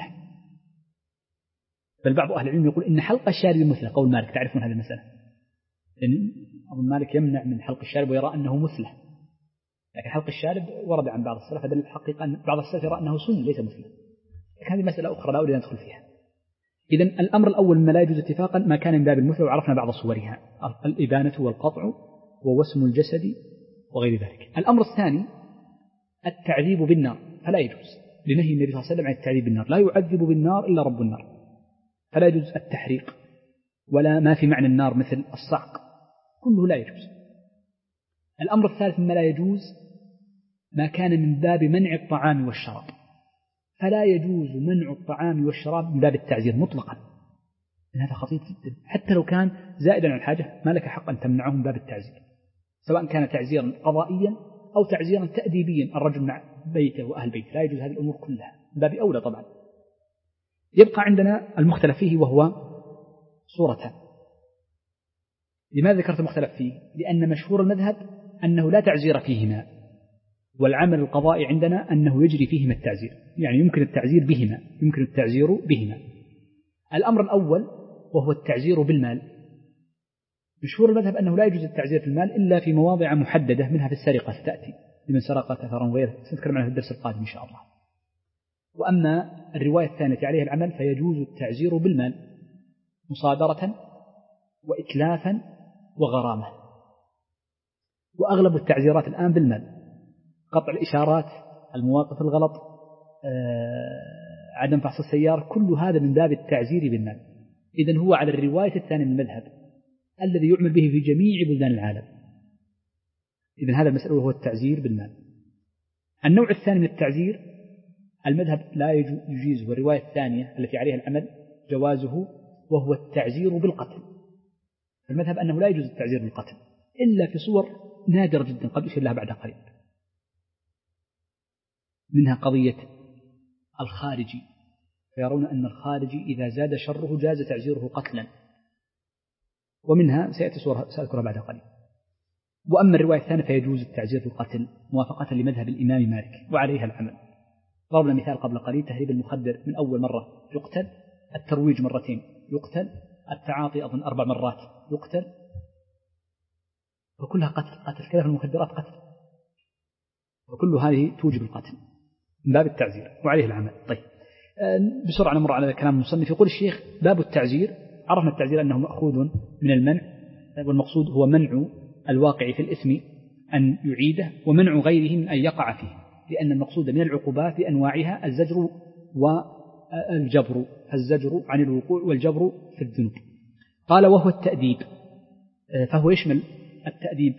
بل بعض أهل العلم يقول إن حلق الشارب مثلى، قول مالك، تعرفون هذه المسألة، لأن أظن مالك يمنع من حلق الشارب ويرى أنه مثلى، لكن حلق الشارب ورد عن بعض السلف فدل الحقيقة أن بعض السلف يرى أنه سنة ليس مثلى، لكن هذه مسألة أخرى لا أريد أن أدخل فيها. إذن الأمر الأول مما لا يجوز اتفاقا ما كان من باب المثلى، وعرفنا بعض صورها، الإبانة والقطع ووسم الجسد وغير ذلك. الأمر الثاني التعذيب بالنار، فلا يجوز لنهي النبي صلى الله عليه وسلم عن التعذيب بالنار، لا يعذب بالنار إلا رب النار، فلا يجوز التحريق ولا ما في معنى النار مثل الصعق، كله لا يجوز. الأمر الثالث مما لا يجوز ما كان من باب منع الطعام والشراب، فلا يجوز منع الطعام والشراب من باب التعزير مطلقا، هذا خطير جدا، حتى لو كان زائدا عن الحاجة ما لك حق أن تمنعه من باب التعزير، سواء كان تعزيرا قضائيا أو تعزيرا تأديبيا، الرجل مع بيته وأهل بيته، لا يجوز هذه الأمور كلها، من باب أولى طبعا. يبقى عندنا المختلف فيه وهو صورتان. لماذا ذكرت المختلف فيه؟ لأن مشهور المذهب أنه لا تعزير فيهما، والعمل القضائي عندنا أنه يجري فيهما التعزير، يعني يمكن التعزير بهما، يمكن التعزير بهما. الأمر الأول وهو التعزير بالمال، مشهور المذهب أنه لا يجوز التعزير في المال إلا في مواضع محددة، منها في السرقة ستأتي لمن سرق كثرا وغيره، سنتكلم عنها في الدرس القادم إن شاء الله. وأما الرواية الثانية عليها العمل فيجوز التعزير بالمال مصادرة وإتلافا وغرامة، وأغلب التعزيرات الآن بالمال، قطع الإشارات، المواقف الغلط، آه، عدم فحص السيارة، كل هذا من باب التعزير بالمال. إذن هو على الرواية الثانية من المذهب الذي يعمل به في جميع بلدان العالم. إذن هذا المسألة هو التعزير بالمال. النوع الثاني من التعزير المذهب لا يجيزه، والرواية الثانية التي عليها العمل جوازه، وهو التعزير بالقتل. المذهب أنه لا يجوز التعزير بالقتل إلا في صور نادرة جدا قد أشير لها بعد قليل، منها قضية الخارجي، فيرون أن الخارجي إذا زاد شره جاز تعزيره قتلا، ومنها سيأتي صورة سأذكرها بعد قليل. وأما الرواية الثانية فيجوز التعزير بالقتل موافقة لمذهب الإمام مالك وعليها العمل. ضربنا مثال قبل قليل، تهريب المخدر من أول مرة يقتل، الترويج مرتين يقتل، التعاطي أظن أربع مرات يقتل، وكلها قتل قتل كذا في المخدرات قتل، وكل هذه توجب القتل من باب التعزير وعليه العمل. طيب بسرعة نمر على كلام المصنف. يقول الشيخ باب التعزير، عرفنا التعزير أنه مأخوذ من المنع، والمقصود هو منع الواقع في الإثم أن يعيده، ومنع غيره من أن يقع فيه، لأن المقصود من العقوبات بأنواعها الزجر والجبر، الزجر عن الوقوع والجبر في الذنوب. قال وهو التأديب، فهو يشمل التأديب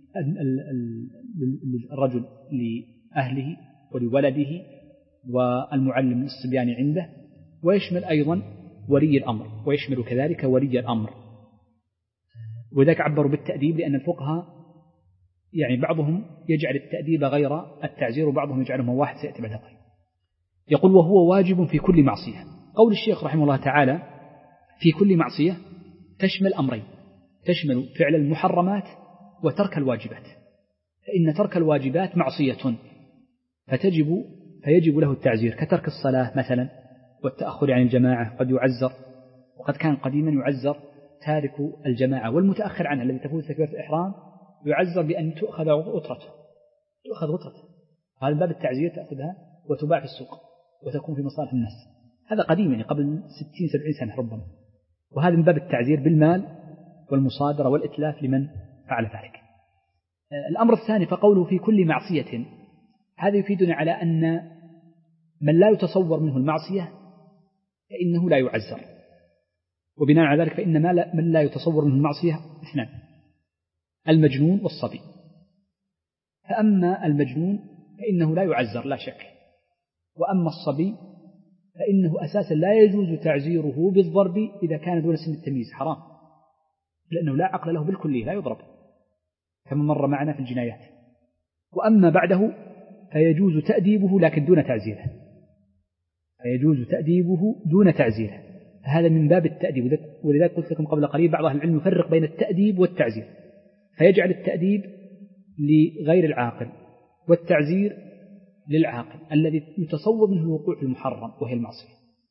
الرجل لأهله ولولده والمعلم الصبيان عنده، ويشمل أيضا ولي الأمر، ويشمل كذلك ولي الأمر. وذلك عبروا بالتأديب لأن الفقهاء يعني بعضهم يجعل التأديب غير التعزير، وبعضهم يجعله واحد سيأتي بعد قليل. يقول وهو واجب في كل معصية. قول الشيخ رحمه الله تعالى في كل معصية تشمل أمرين، تشمل فعل المحرمات وترك الواجبات، فإن ترك الواجبات معصية فتجب فيجب له التعزير، كترك الصلاة مثلا والتأخر عن الجماعة قد يعزر، وقد كان قديما يعزر تارك الجماعة والمتأخر عنها الذي تفوت تكبيرة الإحرام يعزر بأن تؤخذ غطرته، تؤخذ غطرته، هذا باب التعزير، تأخذها وتباع في السوق وتكون في مصالح الناس، هذا قديم يعني قبل ستين سبعين سنة ربما، وهذا من باب التعزير بالمال والمصادرة والإتلاف لمن فعل ذلك. الأمر الثاني فقوله في كل معصية، هذا يفيدنا على أن من لا يتصور منه المعصية فإنه لا يعزر، وبناء على ذلك فإن من لا يتصور منه المعصية اثنان، المجنون والصبي. فأما المجنون فإنه لا يعزر لا شك، وأما الصبي فإنه أساسا لا يجوز تعزيره بالضرب إذا كان دون سن التمييز، حرام، لأنه لا عقل له بالكلية، لا يضرب كما مر معنا في الجنايات. وأما بعده فيجوز تأديبه لكن دون تعزيره، فيجوز تأديبه دون تعزيره، هذا من باب التأديب. ولذلك قلت لكم قبل قليل بعض أهل العلم يفرق بين التأديب والتعزير، فيجعل التأديب لغير العاقل والتعزير للعاقل الذي يتصور منه الوقوع في المحرم وهي المعصية.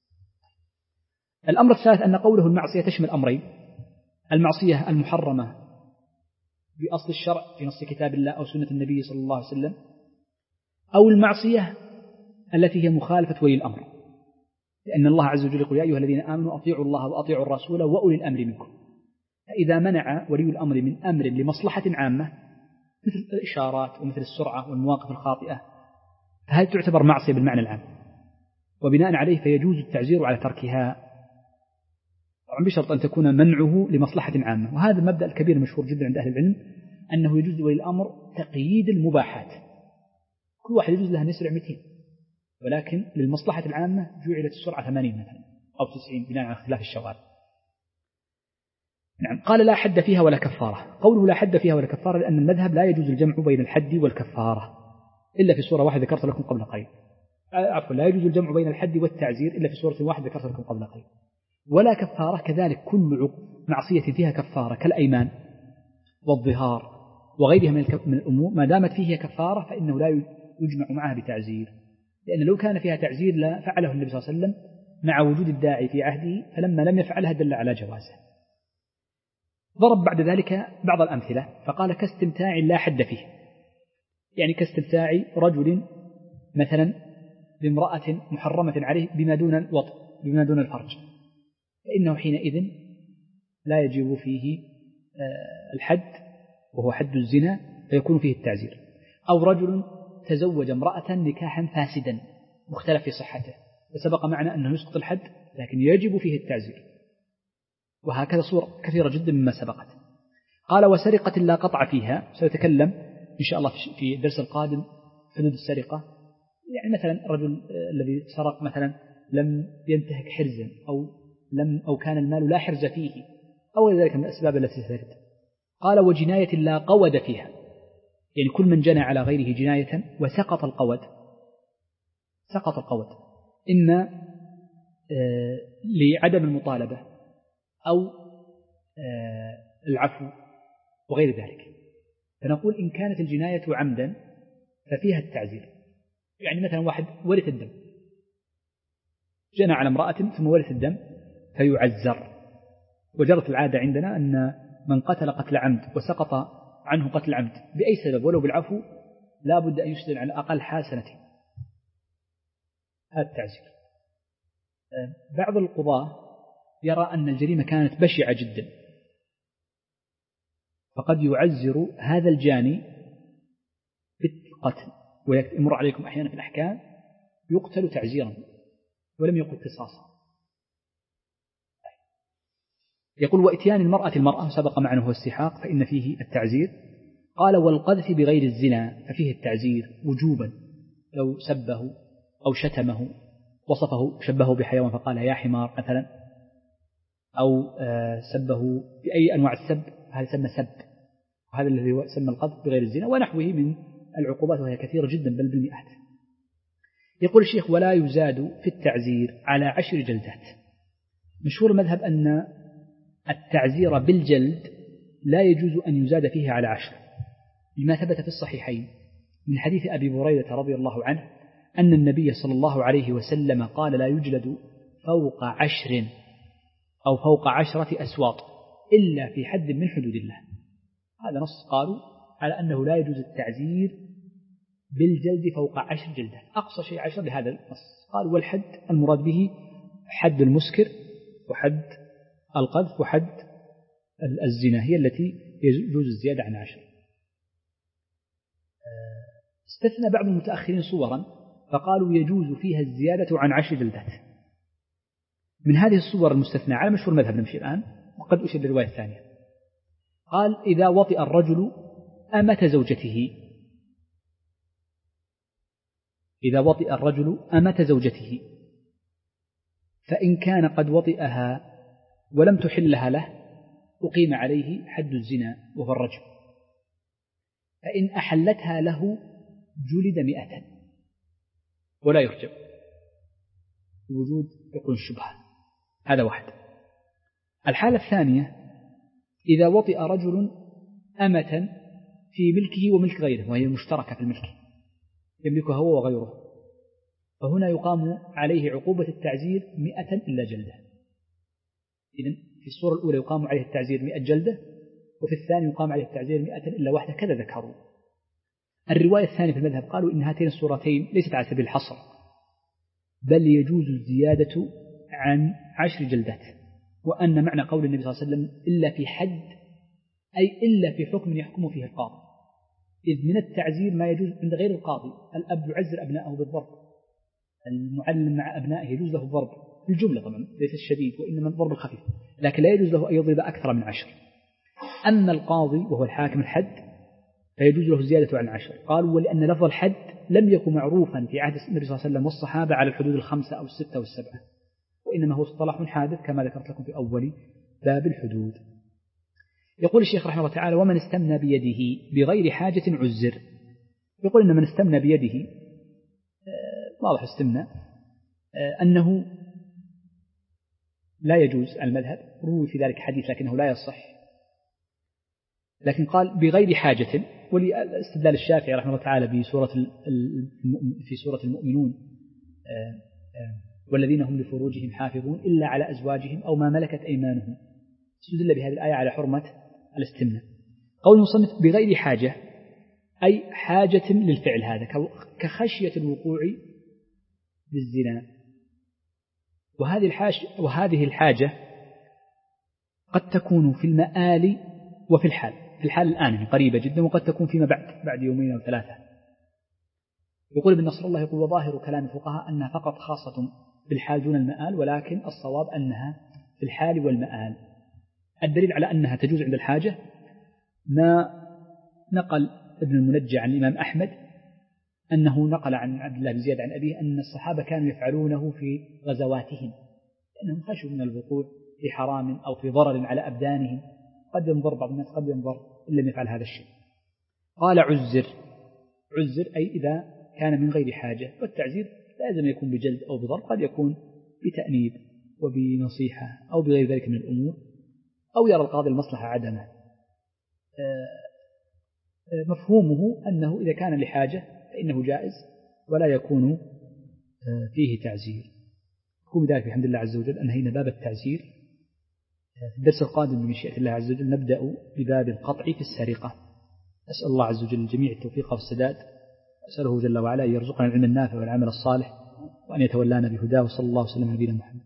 الأمر الثالث أن قوله المعصية تشمل أمرين: المعصية المحرمة بأصل الشرع في نص كتاب الله أو سنة النبي صلى الله عليه وسلم، أو المعصية التي هي مخالفة ولي الأمر، لأن الله عز وجل يقول: يا أيها الذين آمنوا أطيعوا الله وأطيعوا الرسول وأولي الأمر منكم. فإذا منع ولي الأمر من أمر لمصلحة عامة مثل الإشارات ومثل السرعة والمواقف الخاطئة، فهذه تعتبر معصية بالمعنى العام، وبناء عليه فيجوز التعزير على تركها، طبعا بشرط أن تكون منعه لمصلحة عامة. وهذا المبدأ الكبير المشهور جدا عند أهل العلم، أنه يجوز لولي الأمر تقييد المباحات، كل واحد يجوز له أن يسرع مئتين، ولكن للمصلحة العامة جعلت السرعة ثمانين مثلا أو تسعين بناء على اختلاف الشوارع. نعم. قال: لا حد فيها ولا كفارة. قوله لا حد فيها ولا كفارة لأن المذهب لا يجوز الجمع بين الحد والكفارة إلا في صورة واحدة ذكرت لكم قبل قليل، عفوا لا يجوز الجمع بين الحد والتعزير إلا في صورة واحدة ذكرت لكم قبل قليل. ولا كفارة كذلك كل معصية فيها كفارة كالأيمان والظهار وغيرها من الأمور ما دامت فيها كفارة فإنه لا يجمع معها بتعزير، لأن لو كان فيها تعزير لا فعله النبي صلى الله عليه وسلم مع وجود الداعي في عهده، فلما لم يفعلها دل على جوازه. ضرب بعد ذلك بعض الأمثلة فقال: كاستمتاع لا حد فيه، يعني كاستمتاع رجل مثلا بامرأة محرمة عليه بما دون الوطء بما دون الفرج، فإنه حينئذ لا يجب فيه الحد وهو حد الزنا، فيكون فيه التعزير. أو رجل تزوج امرأة نكاحا فاسدا مختلف في صحته، وسبق معنا أنه يسقط الحد لكن يجب فيه التعزير، وهكذا صور كثيرة جدا مما سبقت. قال: وسرقة لا قطع فيها، سنتكلم إن شاء الله في الدرس القادم حدود السرقة، يعني مثلا رجل الذي سرق مثلا لم ينتهك حرزا أو لم أو كان المال لا حرز فيه أو ذلك من الأسباب التي سترد. قال: وجناية لا قود فيها، يعني كل من جنى على غيره جناية وسقط القود، سقط القود إما آه لعدم المطالبة أو آه العفو وغير ذلك. فنقول إن كانت الجناية عمدا ففيها التعزير، يعني مثلا واحد ورث الدم، جنى على امرأة ثم ورث الدم فيعزر. وجرت العادة عندنا أن من قتل قتل عمد وسقط عنه قتل عمد بأي سبب ولو بالعفو لا بد أن يسجن على الأقل حال سنتين، هذا التعزير. بعض القضاة يرى أن الجريمة كانت بشعة جدا، فقد يعزر هذا الجاني بالقتل، ويمر عليكم أحيانا في الأحكام يقتل تعزيرا ولم يقل قصاصا. يقول: وإتيان المرأة المرأة، سبق معنا هو السحاق فإن فيه التعزير. قال: والقذف بغير الزنا ففيه التعزير وجوبا، لو سبه أو شتمه وصفه شبهه بحيوان فقال يا حمار مثلا، أو سبه بأي أنواع السب، هذا يسمى سب، وهذا الذي يسمى القذف بغير الزنا ونحوه من العقوبات وهي كثيرة جدا بل بالمئات. يقول الشيخ: ولا يزاد في التعزير على عشر جلدات. مشهور المذهب أن التعزير بالجلد لا يجوز أن يزاد فيه على عشر، لما ثبت في الصحيحين من حديث أبي هريرة رضي الله عنه أن النبي صلى الله عليه وسلم قال: لا يجلد فوق عشر أو فوق عشرة أسواط إلا في حد من حدود الله. هذا نص قالوا على أنه لا يجوز التعزير بالجلد فوق عشر جلدات، أقصى شيء عشر لهذا النص. قال: والحد المراد به حد المسكر وحد القذف وحد الزنا، هي التي يجوز الزيادة عن عشر. استثنى بعض المتأخرين صورا فقالوا يجوز فيها الزيادة عن عشر جلدات. من هذه الصور المستثنى على مشهور مذهب نمشي الآن، وقد أشير للرواية الثانية. قال: إذا وطئ الرجل أمة زوجته إذا وطئ الرجل أمة زوجته فإن كان قد وطئها ولم تحلها له أقيم عليه حد الزنا وهو الرجم، فإن أحلتها له جلد مئة ولا يرجم بوجود يكون الشبهة. هذا واحد. الحالة الثانية إذا وطئ رجل أمة في ملكه وملك غيره وهي مشتركة في الملك يملكها هو وغيره، فهنا يقام عليه عقوبة التعزير مئة إلا جلدة. إذن في الصورة الأولى يقام عليه التعزير مئة جلدة، وفي الثاني يقام عليه التعزير مئة إلا واحدة، كذا ذكروا. الرواية الثانية في المذهب قالوا إن هاتين الصورتين ليست على سبيل الحصر، بل يجوز الزيادة عن عشر جلدات، وأن معنى قول النبي صلى الله عليه وسلم إلا في حد أي إلا في حكم يحكم فيه القاضي، إذ من التعزير ما يجوز عند غير القاضي. الأب يعزر أبنائه بالضرب، المعلم مع أبنائه يجوز له الضرب بالجملة طبعا ليس الشديد وإنما الضرب الخفيف، لكن لا يجوز له أن يضرب أكثر من عشر. أما القاضي وهو الحاكم الحد فيجوز له الزيادة عن عشر. قالوا ولأن لفظ الحد لم يكن معروفا في عهد النبي صلى الله عليه وسلم والصحابة على الحدود الخمسة أو الستة والسبعة، وإنما هو اصطلاح حادث كما ذكرت لكم في أول باب الحدود. يقول الشيخ رحمه الله تعالى: ومن استمنى بيده بغير حاجة عزر. يقول إن من استمنى بيده واضح استمنى أنه لا يجوز المذهب، روي في ذلك حديث لكنه لا يصح، لكن قال بغير حاجة. وللاستدلال الشافعي رحمه الله تعالى بسورة في سورة المؤمنون والذين هم لفروجهم حافظون إلا على أزواجهم أو ما ملكت أيمانهم، استدل بهذه الآية على حرمة الاستمناء. قول المصنف بغير حاجة أي حاجة للفعل هذا كخشية الوقوع بالزنا، وهذه الحاجة وهذه الحاجة قد تكون في المآل وفي الحال. في الحال الآن قريبة جدا، وقد تكون فيما بعد بعد يومين أو ثلاثة. يقول ابن نصر الله يقول: وظاهر كلام الفقهاء أنها فقط خاصة بالحال دون المآل، ولكن الصواب أنها في الحال والمآل. الدليل على أنها تجوز عند الحاجة ما نقل ابن المنجع عن الإمام أحمد أنه نقل عن عبد الله بن زياد عن أبيه أن الصحابة كانوا يفعلونه في غزواتهم لأنهم خشوا من الوقوع في حرام أو في ضرر على أبدانهم، قد ينظر بعض الناس قد ينظر إن لم يفعل هذا الشيء. قال عزر، عزر أي إذا كان من غير حاجة، والتعزير لازم يكون بجلد أو بضرب، قد يكون بتأنيب وبنصيحة أو بغير ذلك من الأمور، أو يرى القاضي المصلحة عدمه. مفهومه أنه إذا كان لحاجة فإنه جائز ولا يكون فيه تعزير. يكون ذلك بحمد الله عز وجل أنهينا باب التعزير. في الدرس القادم بمشيئة الله عز وجل نبدأ بباب القطع في السرقة. أسأل الله عز وجل الجميع التوفيق والسداد، أسأله جل وعلا أن يرزقنا العلم النافع والعمل الصالح، وأن يتولانا بهداه، وصلى الله وسلم على نبينا محمد.